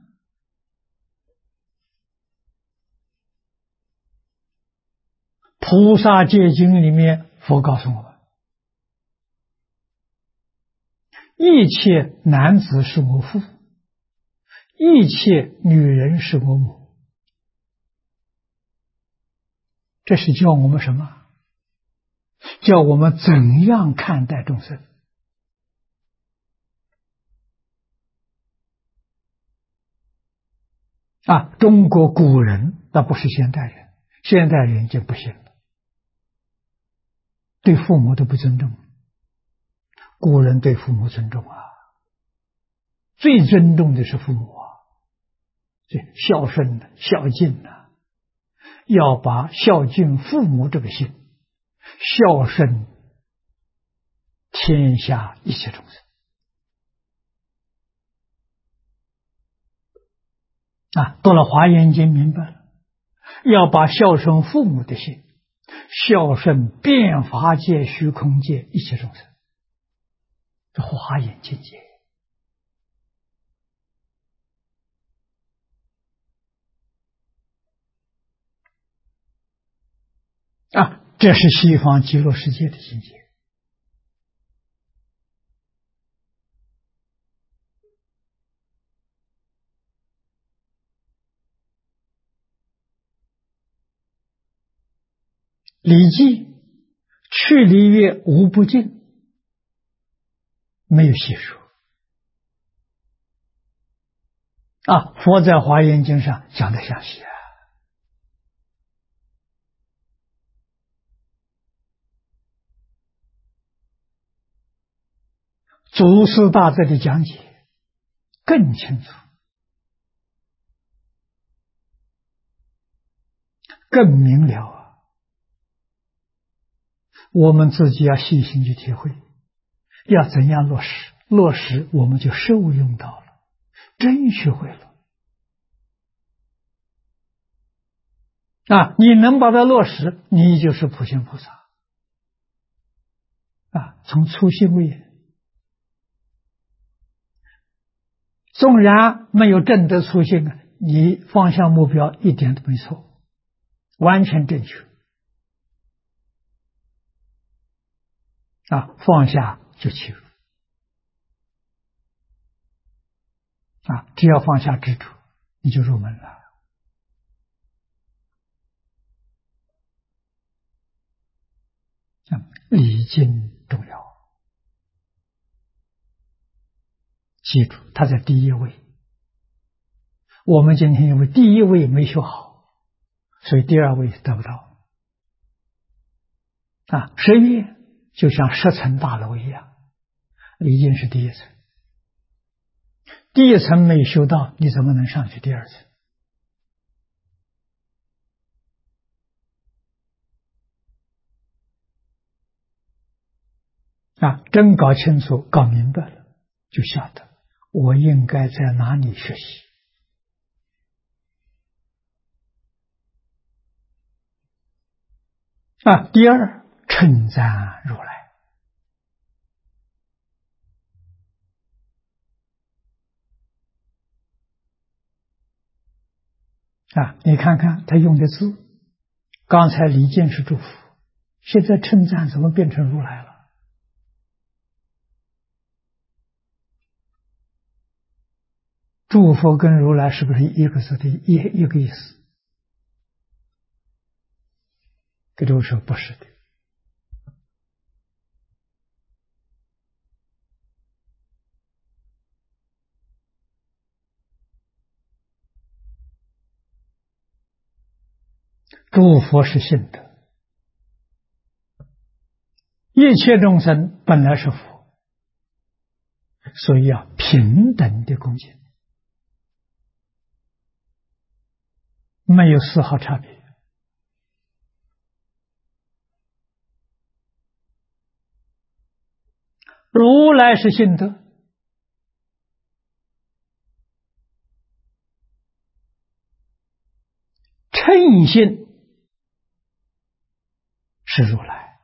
菩萨戒经里面佛告诉我们，一切男子是我父，一切女人是我母。这是教我们什么？教我们怎样看待众生中国古人，那不是现代人，现代人就不行了，对父母都不尊重。古人对父母尊重最尊重的是父母这孝顺孝敬要把孝敬父母这个心孝顺天下一切众生读了《华严经》明白了，要把孝顺父母的心孝顺遍法界虚空界一切众生，这华严境界这是西方极乐世界的境界。礼记去礼乐无不尽，没有细说佛在华严经上讲得详细祖师大德的讲解更清楚，更明了我们自己要细心去体会，要怎样落实，落实我们就受用到了，真学会了你能把它落实，你就是普贤菩萨从初心为人，纵然没有证得初心你方向目标一点都没错，完全正确放下就起入只要放下执着，你就入门了。礼敬重要，记住，它在第一位。我们今天因为第一位没修好，所以第二位得不到。十业就像10层大楼一样，礼敬是第一层，第一层没修到，你怎么能上去第二层？真搞清楚、搞明白了，就晓得我应该在哪里学习。第二，称赞如来。你看看他用的字，刚才礼敬是祝福，现在称赞怎么变成如来了？祝福跟如来是不是一个字的一个意思？给这位说不是的。诸佛是性德，一切众生本来是佛，所以要平等的恭敬，没有丝毫差别。如来是性德，称性是如来，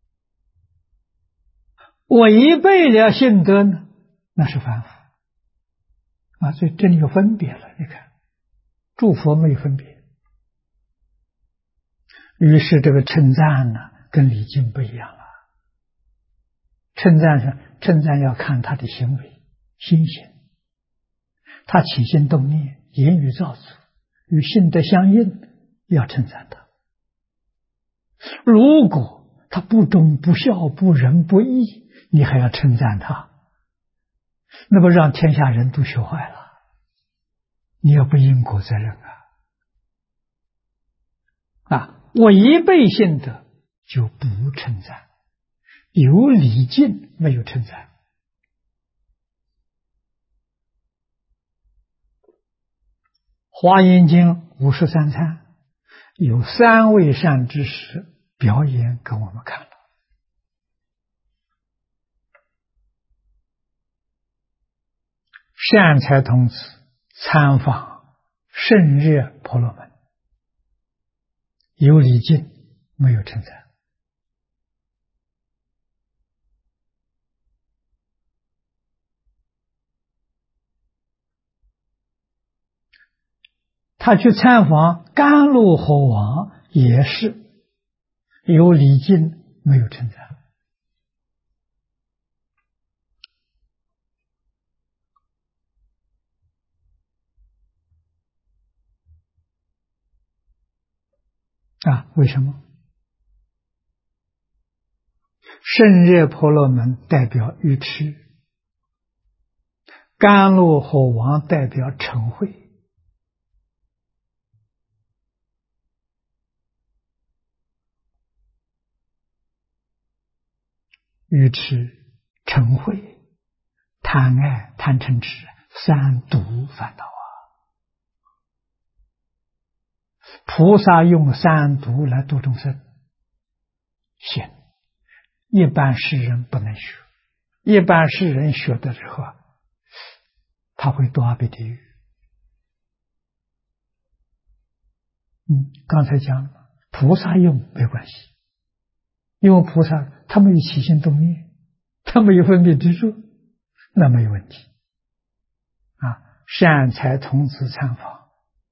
违背了性德呢，那是凡夫。所以这里有分别了。你看，诸佛没有分别，于是这个称赞呢，跟礼敬不一样了。称赞要看他的行为、心行，他起心动念、言语造作与性德相应，要称赞他。如果他不忠不孝不仁不义，你还要称赞他，那么让天下人都学坏了，你要不因果责任违背性德就不称赞，有礼敬没有称赞。华严经53参有3位善知识表演给我们看了。善财童子参访胜热婆罗门，有礼敬没有称赞。他去参访甘露火王，也是有礼敬没有称赞。为什么？胜热婆罗门代表愚痴，甘露火王代表嗔恚。愚痴、嗔恚、贪爱、贪嗔痴3毒烦恼菩萨用3毒来度众生，行，一般世人不能学。一般世人学的时候，他会堕阿鼻地狱。刚才讲了，菩萨用没关系，因为菩萨他没有起心动念，他没有分别执着，那没有问题。善财童子参访，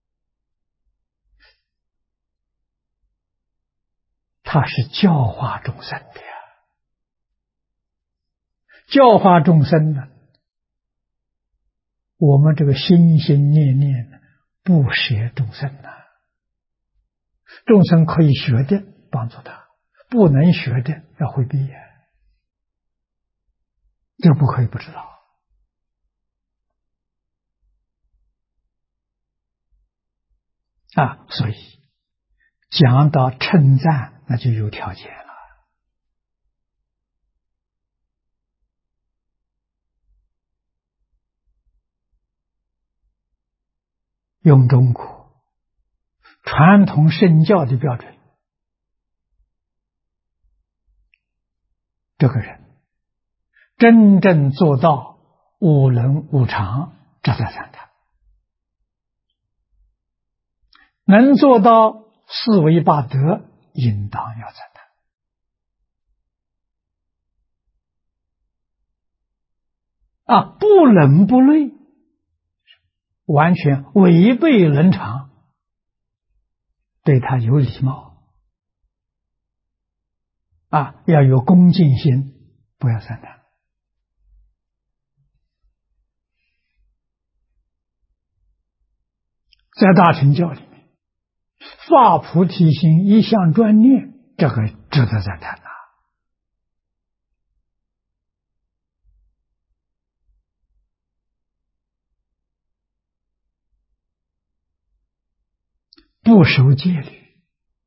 他是教化众生的教化众生呢， 我们这个心心念念不舍众生呐，众生可以学的帮助他，不能学的要回避呀，这不可以不知道啊。所以讲到称赞，那就有条件了。用中国传统圣教的标准，这个人真正做到无能无常，这才赞叹；能做到四维八德，应当要赞叹啊！不冷不累，完全违背伦常，对他有礼貌啊，要有恭敬心，不要赞叹。在大乘教里面，发菩提心，一向专念，这个值得赞叹呐。不守戒律，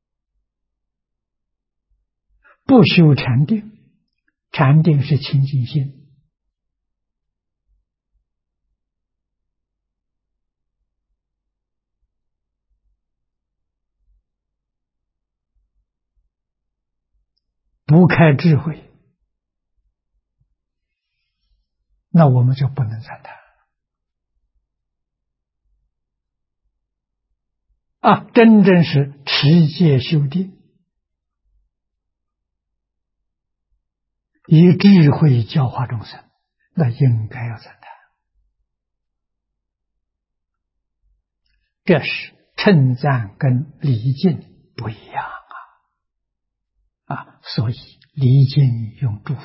不修禅定，禅定是清净心，不开智慧，那我们就不能赞叹啊！真正是持戒修定，以智慧教化众生，那应该要赞叹。这是称赞跟礼敬不一样啊！所以礼敬用祝福，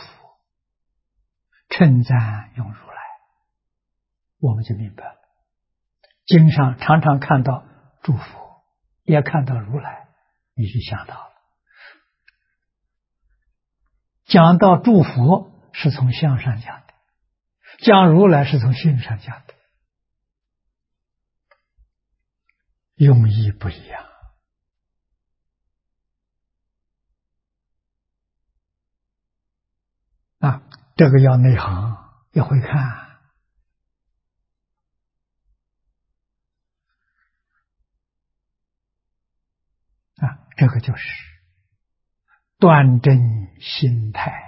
称赞用如来，我们就明白了。经上常常看到祝福，也看到如来，你就想到了。讲到祝福是从相上讲的，讲如来是从性上讲的，用意不一样啊！这个要内行，要会看啊！这个就是端正心态，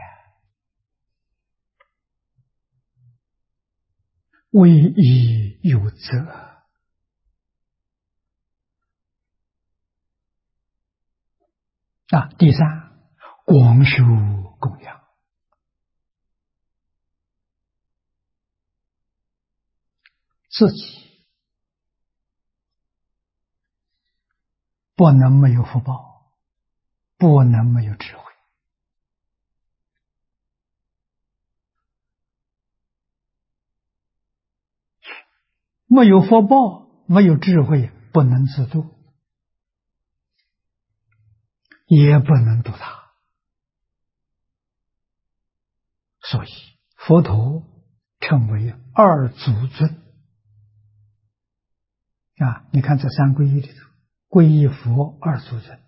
威仪有则啊！第三，广修供养，自己不能没有福报，不能没有智慧。没有福报，没有智慧，不能自度，也不能度他。所以佛陀称为二祖尊啊！你看这三皈依里头，皈依佛二祖尊，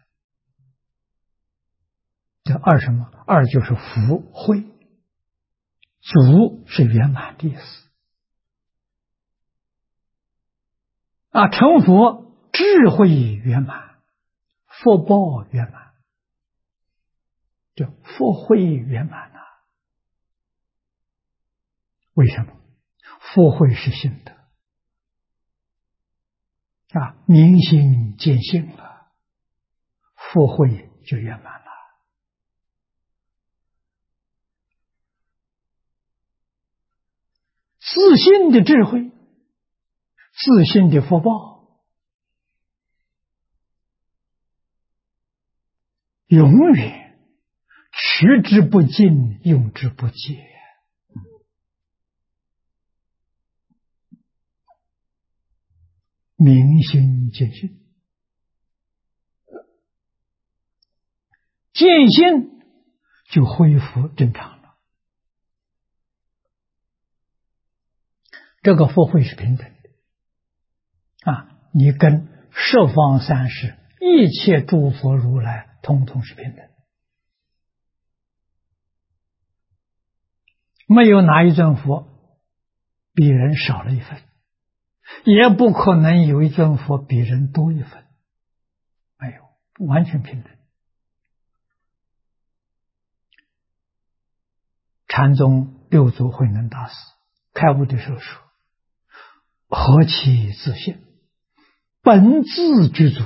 这二什么？二就是福慧，祖是圆满的意思啊！成佛智慧圆满，福报圆满，就福慧圆满啊！为什么？福慧是性德啊，明心见性了，福慧就圆满了。自信的智慧，自信的福报，永远取之不尽，用之不竭。 明心见性，见性就恢复正常了。这个佛会是平等的啊！你跟十方三世一切诸佛如来统统是平等，没有哪一尊佛比人少了一分，也不可能有一尊佛比人多一分，没有，完全平等。禅宗六祖慧能大师开悟的时候说：“何其自性，本自具足。”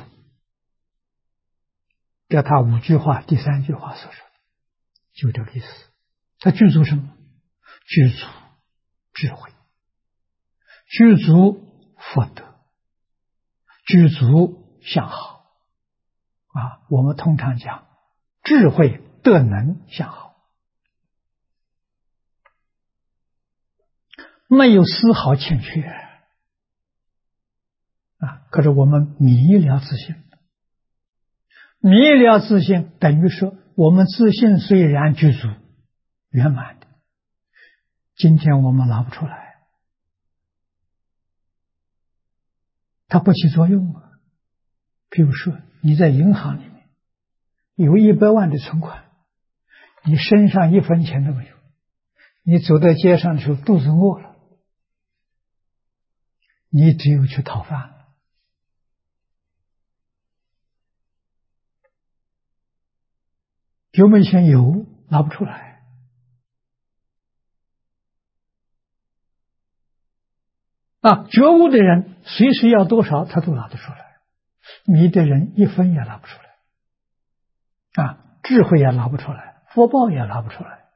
这他5句话第3句话所说的，就这个意思。他具足什么？具足智慧，具足福德，具足相好啊！我们通常讲智慧、德能、相好，没有丝毫欠缺啊！可是我们迷了自信，迷了自信，等于说我们自信虽然具足圆满的，今天我们拿不出来，它不起作用啊。比如说你在银行里面有100万的存款，你身上1分钱都没有，你走在街上的时候肚子饿了，你只有去讨饭了。有没有钱？有，拿不出来啊！觉悟的人随时要多少他都拿得出来，迷的人1分也拿不出来啊！智慧也拿不出来，福报也拿不出来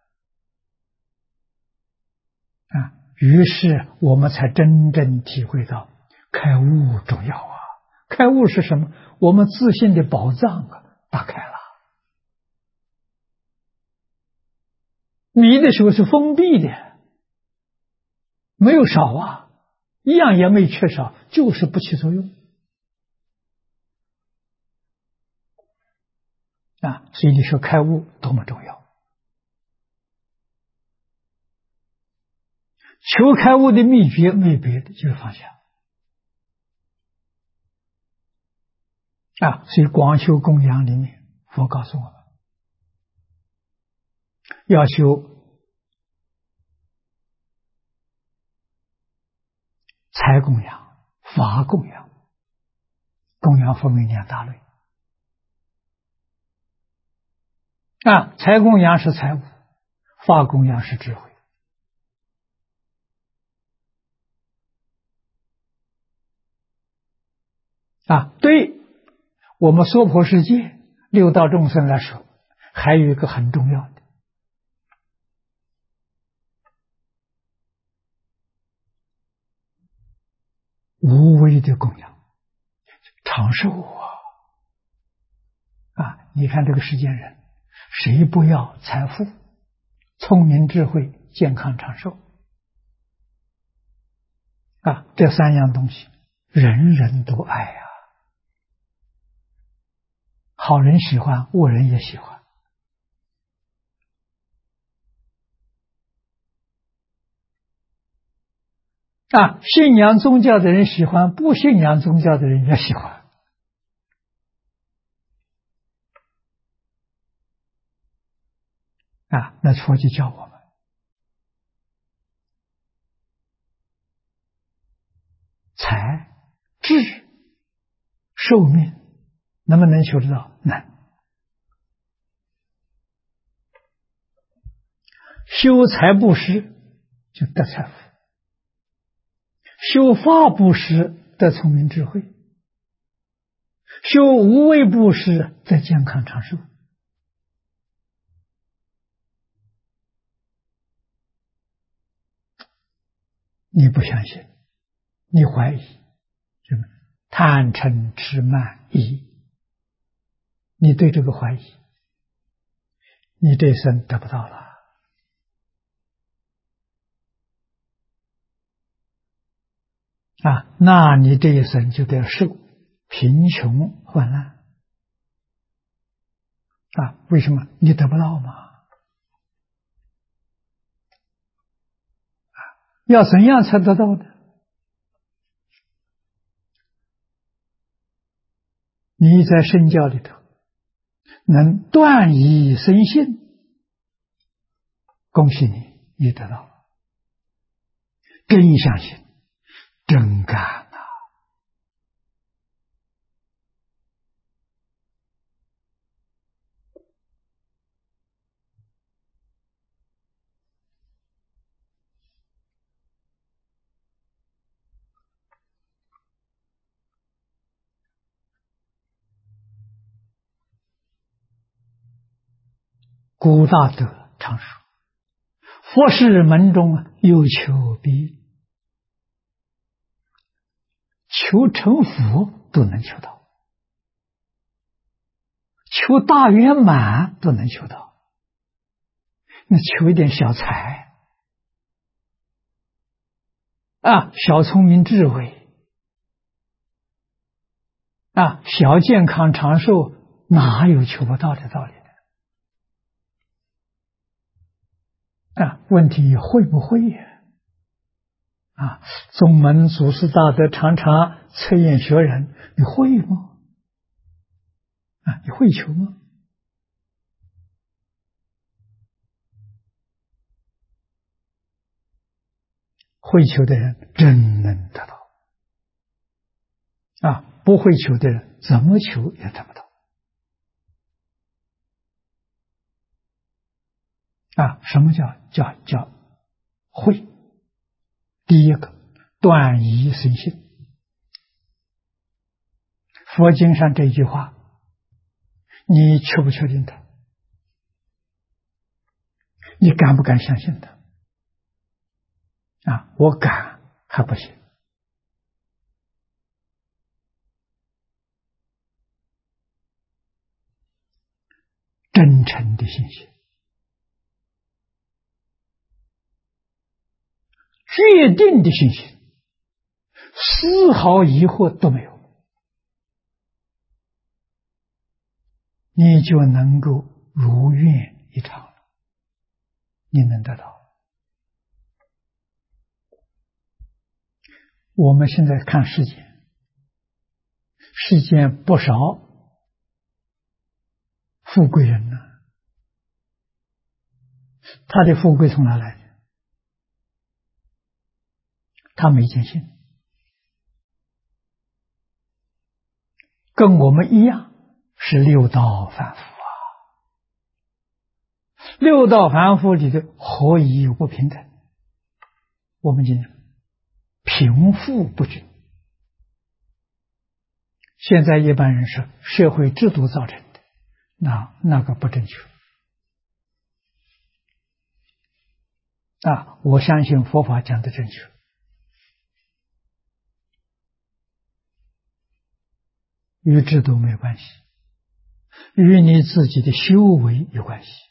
啊！于是我们才真正体会到开悟重要啊！开悟是什么？我们自信的宝藏啊打开了。迷的时候是封闭的，没有少啊，一样也没缺少，就是不起作用啊！所以你说开悟多么重要。求开悟的秘诀没别的，就是放下啊！所以广修供养里面，佛告诉我们要修财供养、法供养。供养分为2大类啊，财供养是财物，法供养是智慧啊。对我们娑婆世界6道众生来说，还有一个很重要的无为的供养，长寿啊！你看这个世间人，谁不要财富、聪明、智慧、健康、长寿啊？这3样东西人人都爱啊，好人喜欢，恶人也喜欢啊。信仰宗教的人喜欢，不信仰宗教的人也喜欢啊。那佛就教我们财、智、寿命能不能求得到？能。修财布施就得财富，修法布施得聪明智慧，修无为布施得健康长寿。你不相信，你怀疑，什么贪嗔痴慢疑，你对这个怀疑，你这一生得不到了。 那你这一生就得受贫穷患难为什么？你得不到嘛？要怎样才得到的？你在身教里头能断疑生信，恭喜你，你得到了。真相信，真干古大德常说，佛事门中有求必求成佛都能求到，求大圆满都能求到，那求一点小财小聪明智慧小健康长寿，哪有求不到的道理呢？问题会不会呀？宗门祖师大德常常测验学人，你会吗？你会求吗？会求的人真能得到不会求的人怎么求也得不到什么叫会？第一个，断疑生信。佛经上这句话，你确不确定的？你敢不敢相信的？我敢还不行。真诚的信心，决定的信心，丝毫疑惑都没有，你就能够如愿以偿了，你能得到。我们现在看世间不少富贵人呢，他的富贵从哪来的？他没见性，跟我们一样是六道凡夫六道凡夫里的何以有不平等？我们讲贫富不均，现在一般人是社会制度造成的，那个不正确我相信佛法讲的正确，与制度没有关系，与你自己的修为有关系。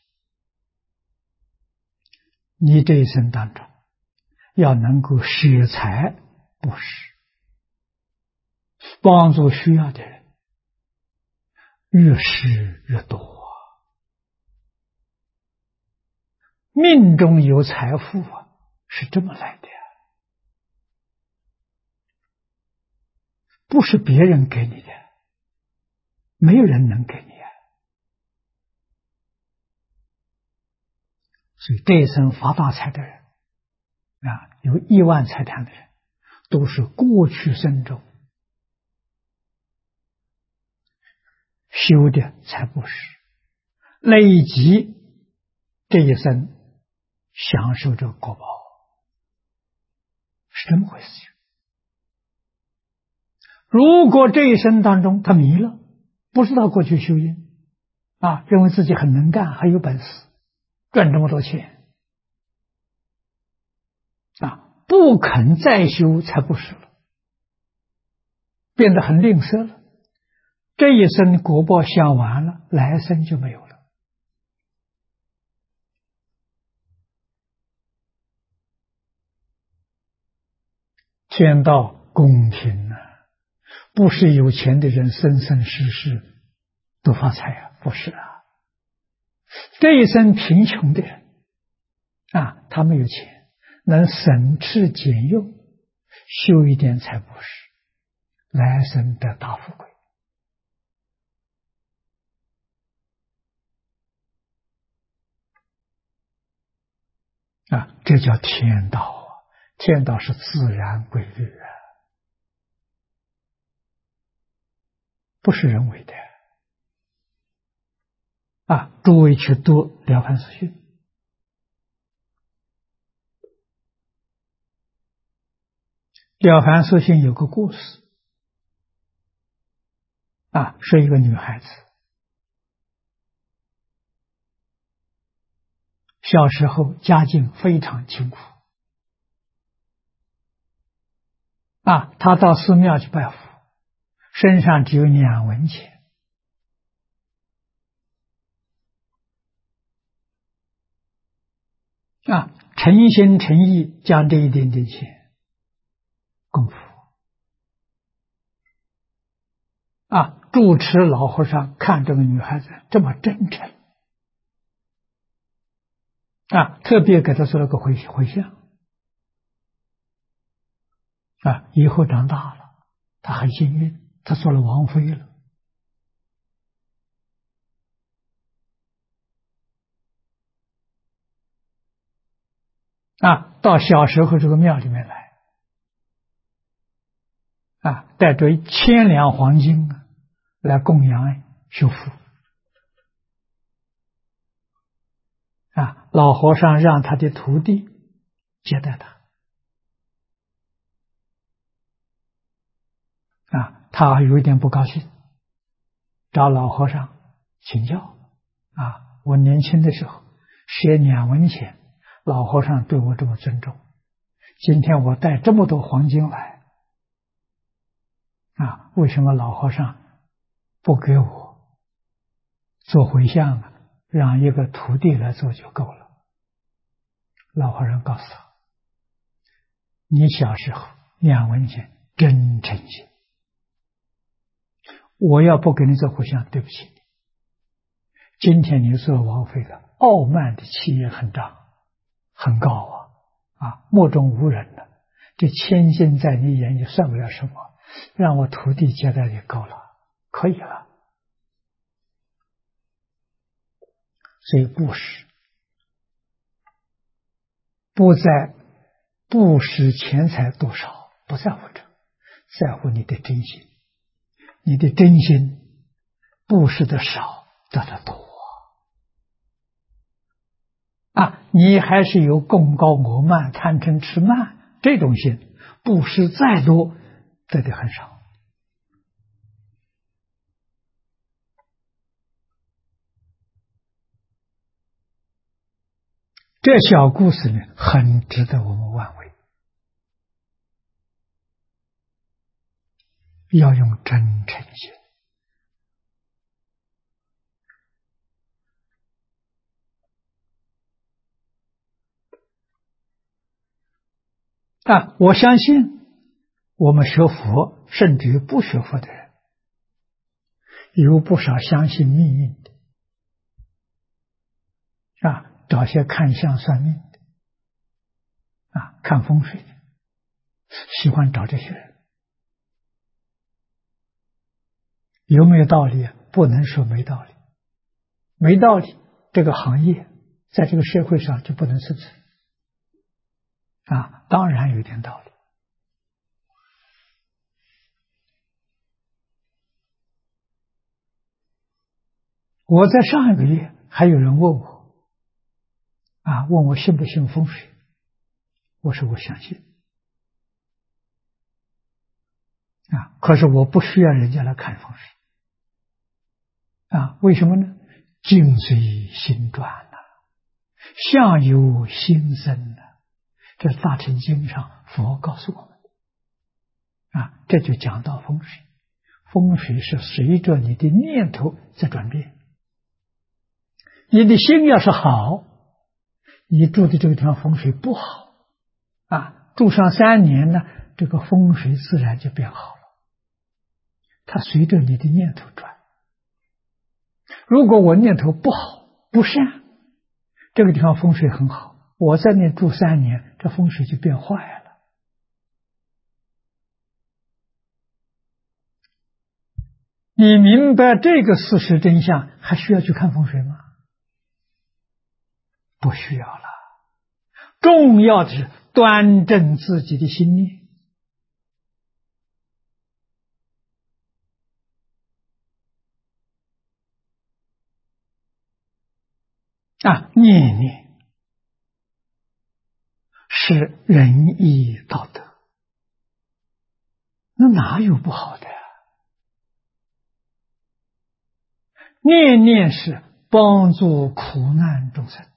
你这一生当中要能够舍财布施，帮助需要的人，越施越多命中有财富是这么来的不是别人给你的，没有人能给你所以这一生发大财的人有亿万财产的人，都是过去生中修的财布施，累积这一生享受这个果报，是这么回事情。如果这一生当中他迷了，不知道过去修因认为自己很能干，很有本事，赚这么多钱不肯再修才不是了，变得很吝啬了，这一生果报享完了，来生就没有了。天道公平啊，不是有钱的人生生世世都发财啊，不是啊。这一生贫穷的人啊，他没有钱，能省吃俭用，修一点财布施，来生得大富贵啊，这叫天道啊！天道是自然规律啊，不是人为的啊！诸位去读《了凡四训》，《了凡四训》有个故事啊，是一个女孩子小时候家境非常清苦啊，她到寺庙去拜佛，身上只有2文钱啊，诚心诚意将这一点点钱供佛啊。住持老和尚看这个女孩子这么真诚啊，特别给她做了个回向啊，以后长大了，她很幸运，她做了王妃了啊。到小时候这个庙里面来啊，带着1,000两黄金啊来供养修福啊。老和尚让他的徒弟接待他啊，他有一点不高兴，找老和尚请教啊。我年轻的时候学2文钱，老和尚对我这么尊重，今天我带这么多黄金来啊，为什么老和尚不给我做回向啊？让一个徒弟来做就够了。老和尚告诉他，你小时候2文钱真诚心，我要不给你做回向，对不起你。今天你做王妃了，傲慢的气焰很大很高啊，目中无人了，这千金在你眼里算不了什么，让我徒弟接待就够了，可以了。所以布施不在布施钱财多少，不在乎这，在乎你的真心。你的真心布施的少，得的多啊！你还是有贡高我慢、贪嗔痴慢这种心，布施再多，得的很少。这小故事呢，很值得我们玩味，要用真诚心啊！我相信我们学佛，甚至于不学佛的人，有不少相信命运的啊，找些看相算命的啊，看风水的，喜欢找这些人。有没有道理啊？不能说没道理，没道理，这个行业在这个社会上就不能生存啊！当然有点道理。我在上一个月还有人问我啊，问我信不信风水，我说我相信啊，可是我不需要人家来看风水啊，为什么呢？境随心转呐，相由心生呐，这是大乘经上佛告诉我们啊，这就讲到风水。风水是随着你的念头在转变，你的心要是好，你住的这个地方风水不好啊， 住上3年呢，这个风水自然就变好了。它随着你的念头转。如果我念头不好不善，这个地方风水很好，我在那住3年，这风水就变坏了。你明白这个事实真相，还需要去看风水吗？不需要了。重要的是端正自己的心念。念念是仁义道德，那哪有不好的呀？念念是帮助苦难众生。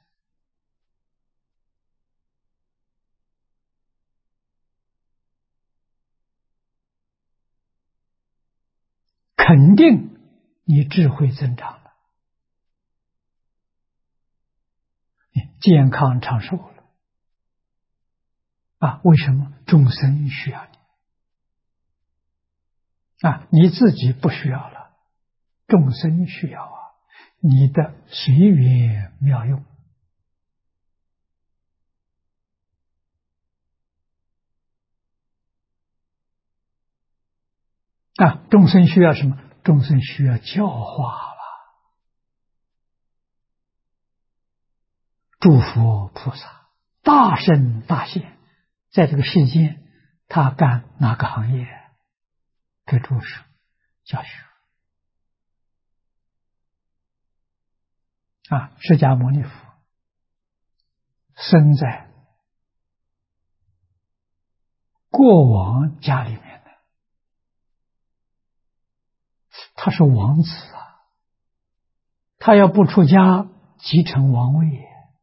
肯定你智慧增长了，你健康长寿了。为什么？众生需要你。你自己不需要了，众生需要你的随缘妙用。众生需要什么？众生需要教化了。诸佛菩萨大圣大贤，在这个世间他干哪个行业？给诸生教学。释迦牟尼佛生在国王家里面的，他是王子他要不出家继承王位，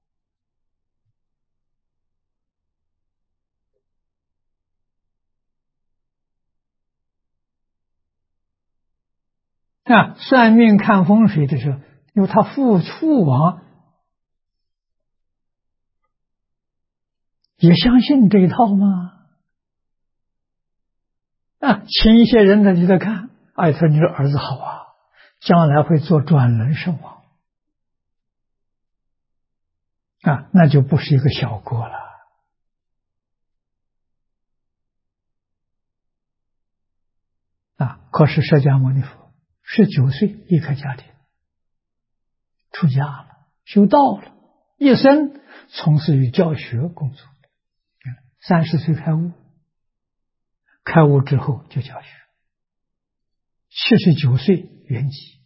算命看风水的时候，因为他父王也相信这一套吗？请一些人他就在看，他说你的儿子好将来会做转轮圣王那就不是一个小国了可是释迦牟尼佛19岁离开家庭，出家了，修道了，一生从事于教学工作。30岁开悟，开悟之后就教学，79岁圆寂，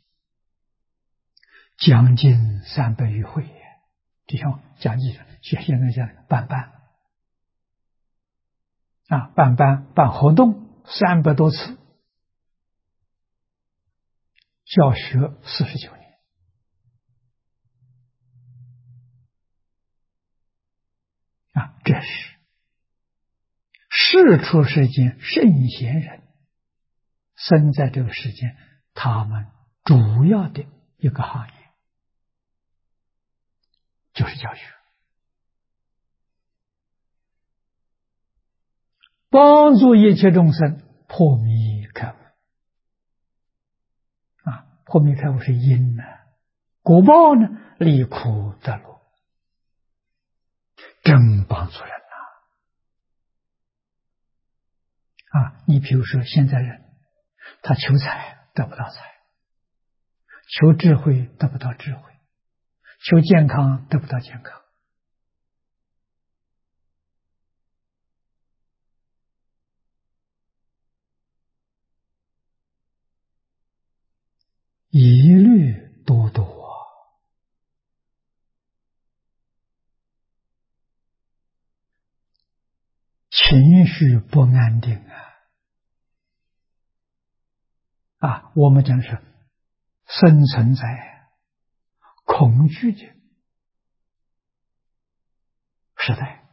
将近300余会，就像讲义上现在讲的办办活动300多次，教学49年。这是世出世间圣贤人生在这个世间，他们主要的一个行业就是教学，帮助一切众生破迷开悟。破迷开悟是因果报呢，离苦得乐，真帮助人你比如说现在人他求财得不到财，求智慧得不到智慧，求健康得不到健康，疑虑多多情绪不安定我们讲是生存在恐惧的时代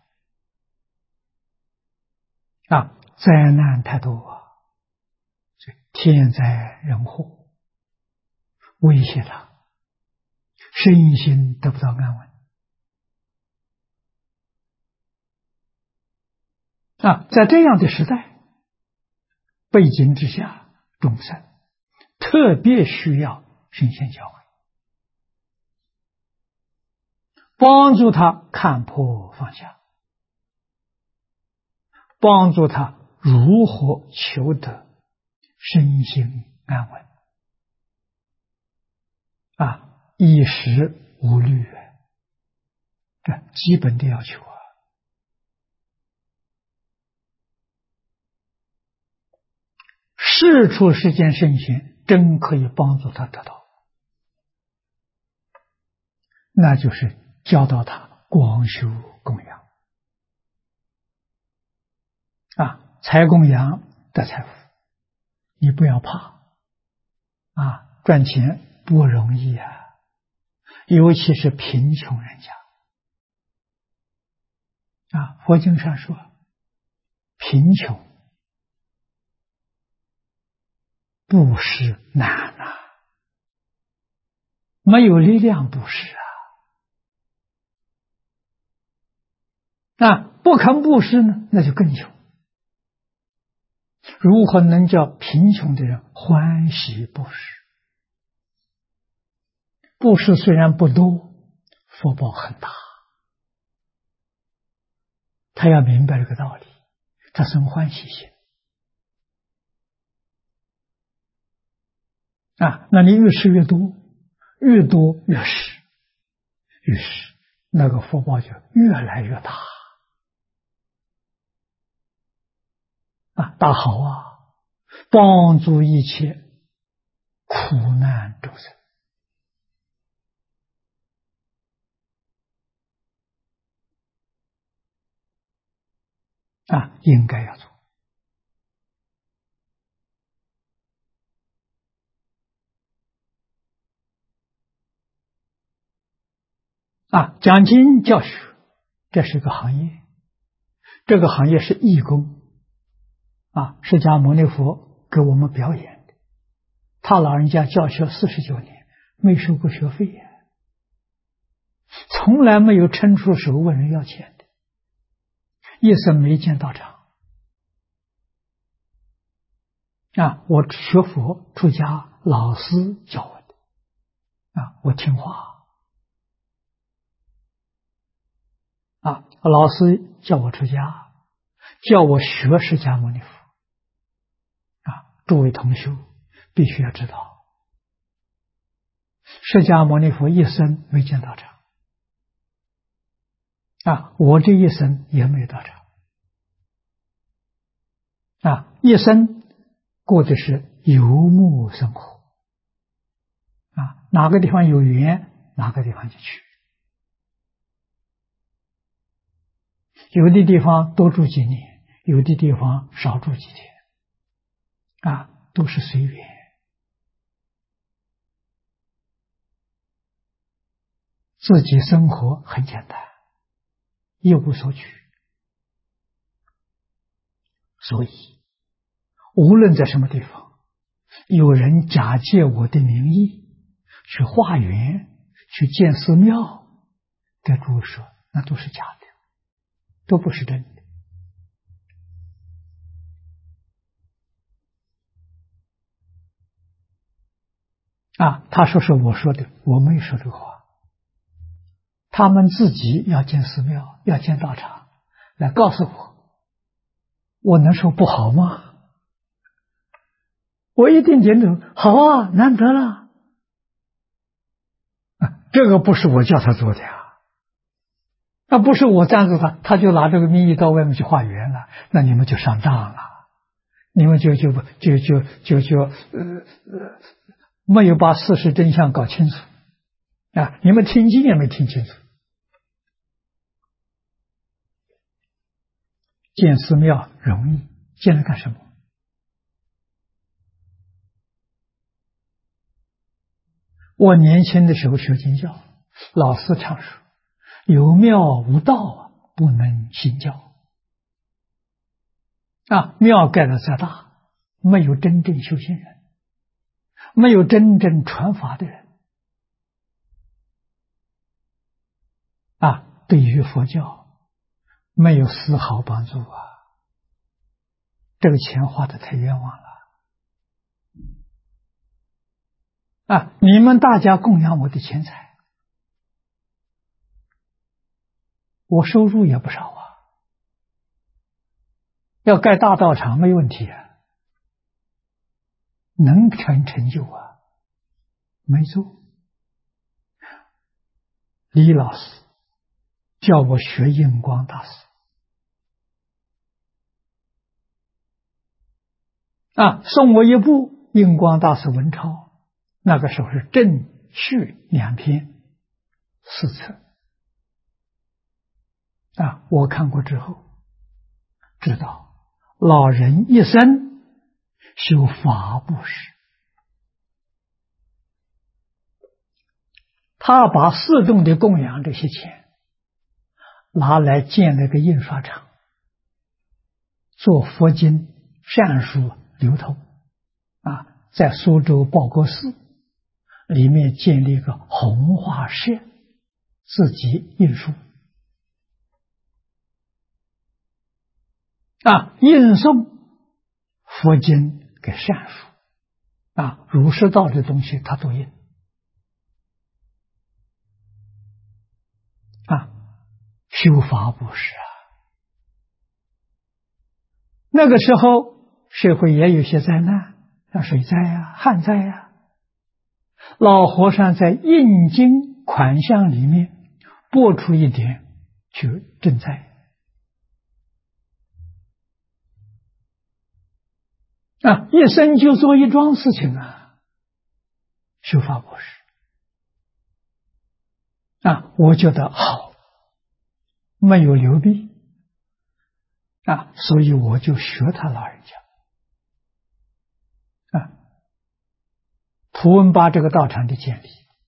灾难太多天灾人祸威胁他，身心得不到安稳在这样的时代背景之下，众生特别需要圣贤教诲，帮助他看破放下，帮助他如何求得身心安稳，衣食无虑，这基本的要求世出世间圣贤真可以帮助他得到，那就是教导他广修供养财供养得财富。你不要怕赚钱不容易尤其是贫穷人家佛经上说贫穷布施难没有力量布施不肯布施呢，那就更穷。如何能叫贫穷的人欢喜布施？布施虽然不多，福报很大。他要明白这个道理，他生欢喜心那你越施越多，越多越施，于是那个福报就越来越大大好帮助一切苦难众生应该要做讲经教学，这是个行业，这个行业是义工释迦牟尼佛给我们表演的，他老人家教学49年，没收过学费从来没有伸出手问人要钱的，一生没见道场我学佛出家，老师教我的我听话老师叫我出家，叫我学释迦牟尼佛诸位同学必须要知道，释迦牟尼佛一生没见道场我这一生也没道场一生过的是游牧生活哪个地方有缘哪个地方就去，有的地方多住几年，有的地方少住几天都是随缘自己生活很简单，一无所取，所以无论在什么地方，有人假借我的名义去化缘，去建寺庙，对诸位说那都是假的，都不是真的他说是我说的，我没说这个话，他们自己要建寺庙，要建道场，来告诉我，我能说不好吗？我一定点头，好难得了这个不是我叫他做的那不是我赞助他，他就拿这个名义到外面去化缘了，那你们就上当了，你们就没有把事实真相搞清楚你们听经也没听清楚。建寺庙容易，建了干什么？我年轻的时候学经教，老师常说有庙无道不能行教庙盖得再大，没有真正修行人，没有真正传法的人对于佛教没有丝毫帮助这个钱花的太冤枉了啊！你们大家供养我的钱财，我收入也不少啊，要盖大道场没问题啊，能成就啊，没做。李老师叫我学印光大师啊，送我一部印光大师文钞，那个时候是正序2篇4册啊，我看过之后知道老人一生修法布施，他把4众的供养这些钱拿来建了个印刷厂，做佛经善书流通啊，在苏州报国寺里面建立一个弘化社，自己印书啊，印送佛经给善书啊，儒释道的东西他都印啊，修法布施啊。那个时候社会也有些灾难，像水灾啊、旱灾啊，老和尚在印经款项里面拨出一点去赈灾啊，一生就做一桩事情啊，修法布施啊，我觉得好，没有流弊啊，所以我就学他老人家啊。图文巴这个道场的建立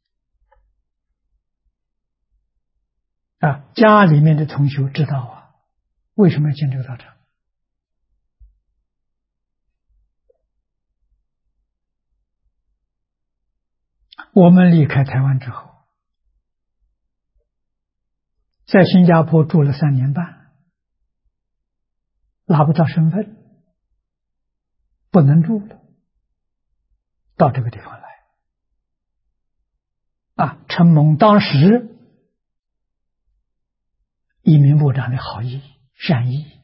啊，家里面的同学知道啊，为什么要建这个道场？我们离开台湾之后，在新加坡住了3年半，拿不到身份，不能住了，到这个地方来啊，承蒙当时移民部长的好意善意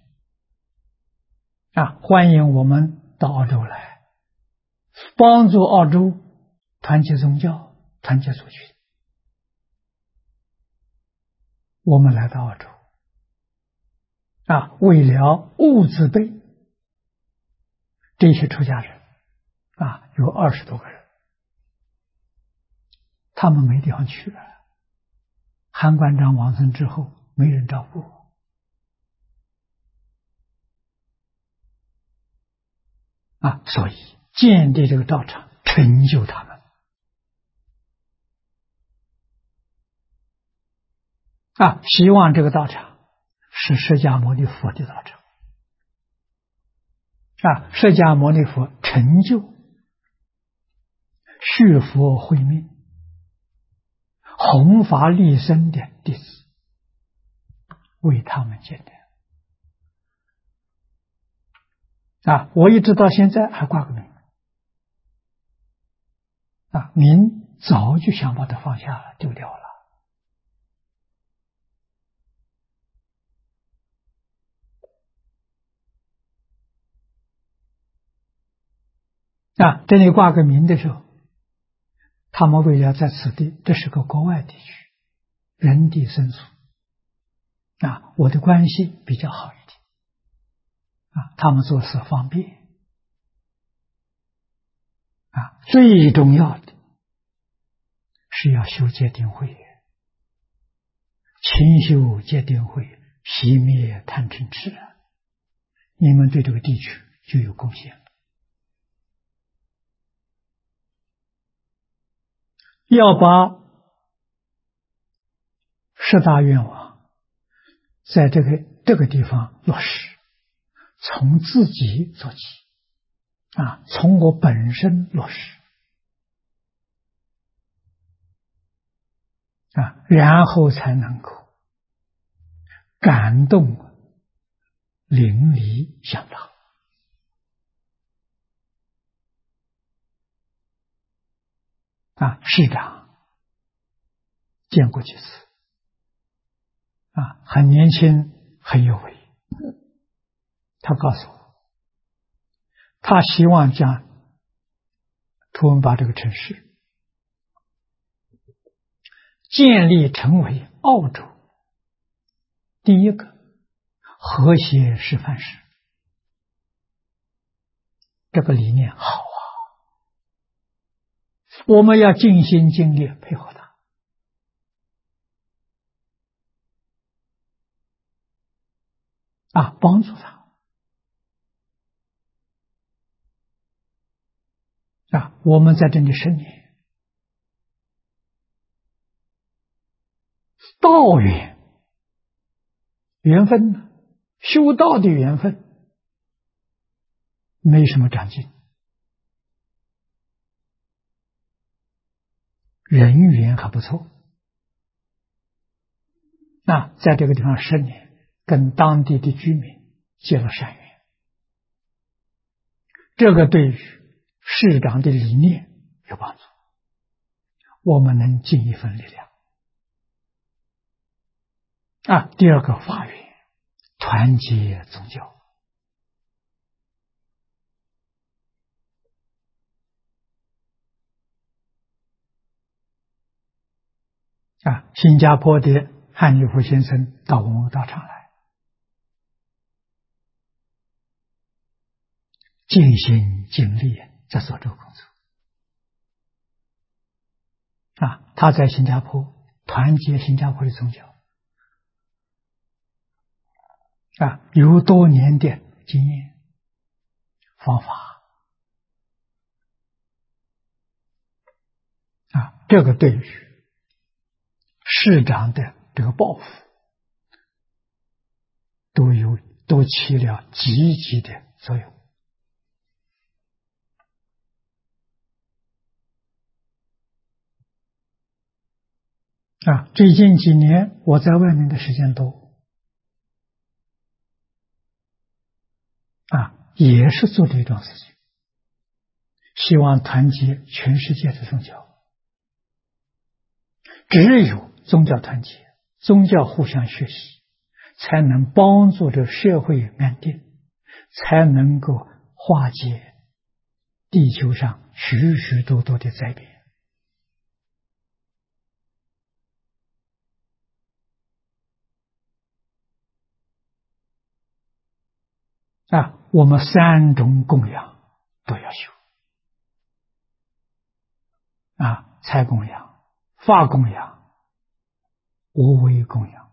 啊，欢迎我们到澳洲来，帮助澳洲团结宗教，团结族群。我们来到澳洲啊，为了物资备这些出家人啊，有20多个人，他们没地方去了。韩馆长往生之后，没人照顾啊，所以建立这个道场，成就他们啊，希望这个道场是释迦牟尼佛的道场啊，释迦牟尼佛成就续佛慧命、弘法利生的弟子，为他们建的啊，我一直到现在还挂个名啊，名早就想把它放下了，丢掉了啊。这里挂个名的时候，他们为了在此地，这是个国外地区，人地生疏啊，我的关系比较好一点啊，他们做事方便啊。最重要的是要修戒定慧，勤修戒定慧，熄灭贪嗔痴，你们对这个地区就有贡献了。要把10大愿望在这个地方落实，从自己做起啊，从我本身落实啊，然后才能够感动邻里乡党师长见过几次，很年轻，很有为。他告诉我，他希望将图文巴这个城市建立成为澳洲第一个和谐示范市。这个理念好啊，我们要尽心尽力配合他，帮助他。我们在这里10年，道缘分呢，修道的缘分，没什么长进，人缘还不错。在这个地方10年，跟当地的居民结了善缘，这个对于市长的理念有帮助，我们能尽一份力量。第二个发愿，团结宗教。新加坡的汉立夫先生到我们道场来，尽心尽力在做这个工作。他在新加坡团结新加坡的宗教，有多年的经验方法，这个对于市长的这个抱负都起了积极的作用。最近几年我在外面的时间多，也是做这桩事情，希望团结全世界的宗教。只有宗教团结，宗教互相学习，才能帮助这社会安定，才能够化解地球上许许多多的灾变。我们3种供养都要修，财供养、法供养、无为供养。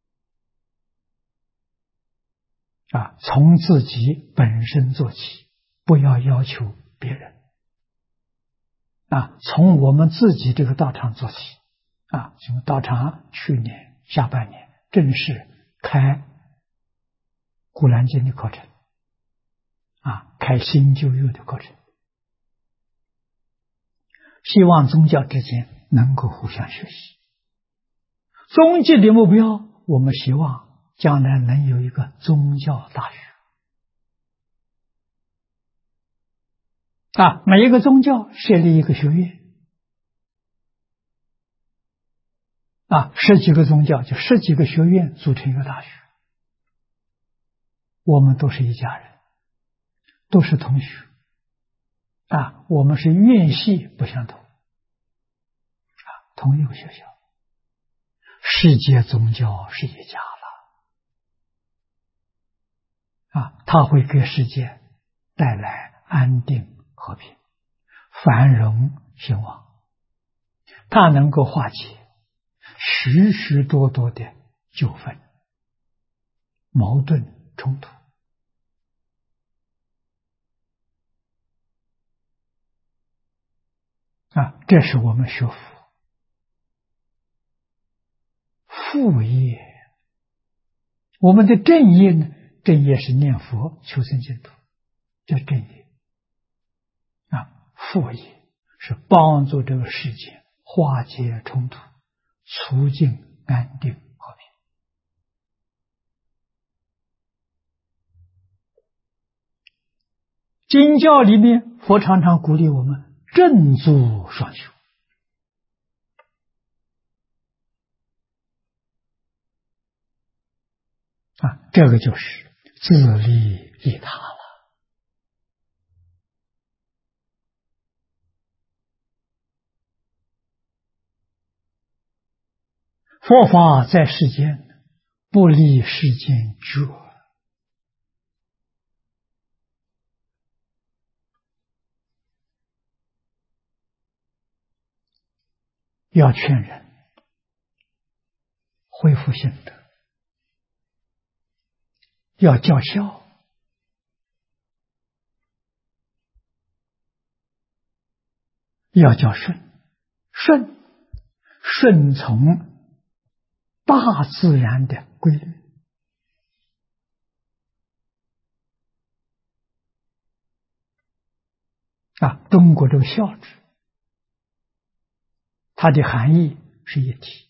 从自己本身做起，不要要求别人。从我们自己这个道场做起。从道场去年下半年正式开古兰经的课程，开新旧约的课程，希望宗教之间能够互相学习。终极的目标，我们希望将来能有一个宗教大学。每一个宗教设立一个学院。10几个宗教就10几个学院组成一个大学。我们都是一家人，都是同学。我们是院系不相同，同一个学校。世界宗教是一家了。它会给世界带来安定、和平、繁荣、兴旺。它能够化解许许多多的纠纷、矛盾、冲突。这是我们学佛副业。我们的正业呢？正业是念佛求生净土，叫正业。副业是帮助这个世界化解冲突，促进安定和平。经教里面，佛常常鼓励我们正坐双修。 这个就是自利利他了。佛法在世间，不离世间觉，要劝人恢复心德，要教孝，要叫顺从大自然的规律。中国这个孝字，它的含义是一体，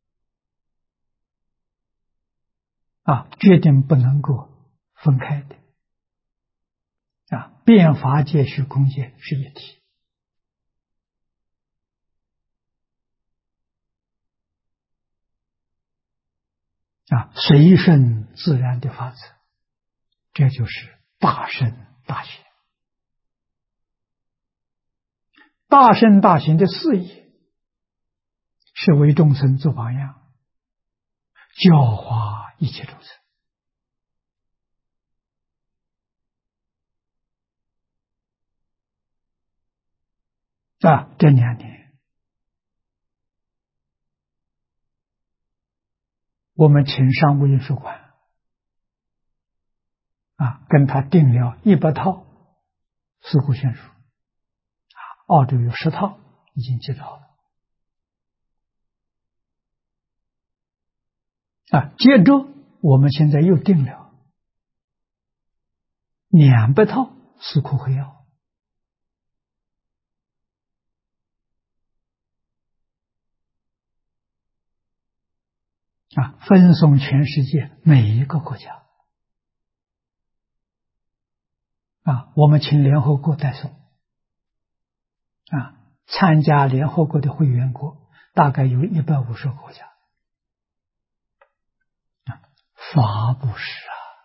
决定不能够分开的。变法界、虚空界是一体。随顺自然的法则，这就是大圣大行。大圣大行的事业是为众生做榜样，教化一切众生。这2年，我们请商务印书馆跟他订了100套四库全书，澳洲有10套已经寄到了。接着我们现在又订了200套四库会要，分送全世界每一个国家。我们请联合国代送。参加联合国的会员国大概有150个国家。法布施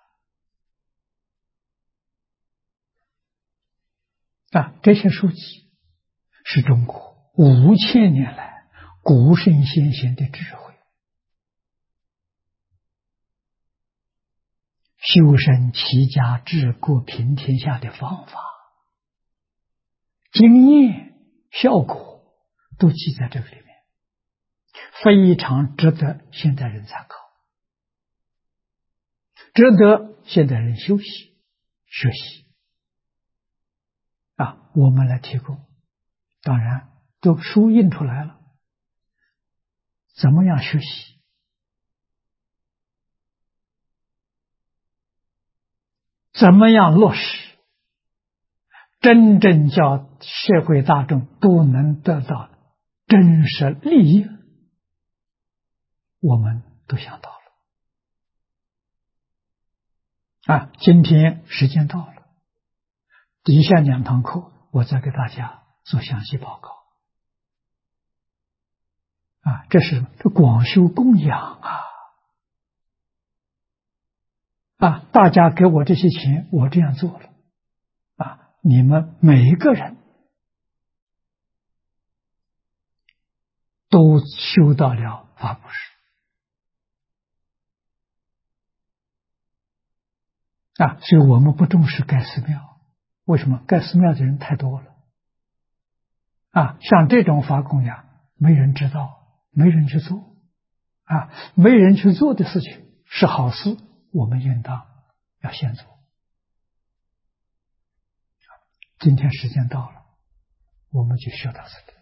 这些书籍是中国5000年来古圣先贤的智慧，修身齐家治国平天下的方法、经验、效果都记在这个里面，非常值得现代人参考，值得现代人修习学习。我们来提供，当然都书印出来了，怎么样学习？怎么样落实？真正叫社会大众都能得到真实利益，我们都想到了。今天时间到了，底下2堂课我再给大家做详细报告。这是广修供养大家给我这些钱，我这样做了你们每一个人都修到了法布施所以我们不重视盖寺庙。为什么？盖寺庙的人太多了像这种法供养没人知道，没人去做没人去做的事情是好事，我们应当要先做。今天时间到了，我们就学到这里。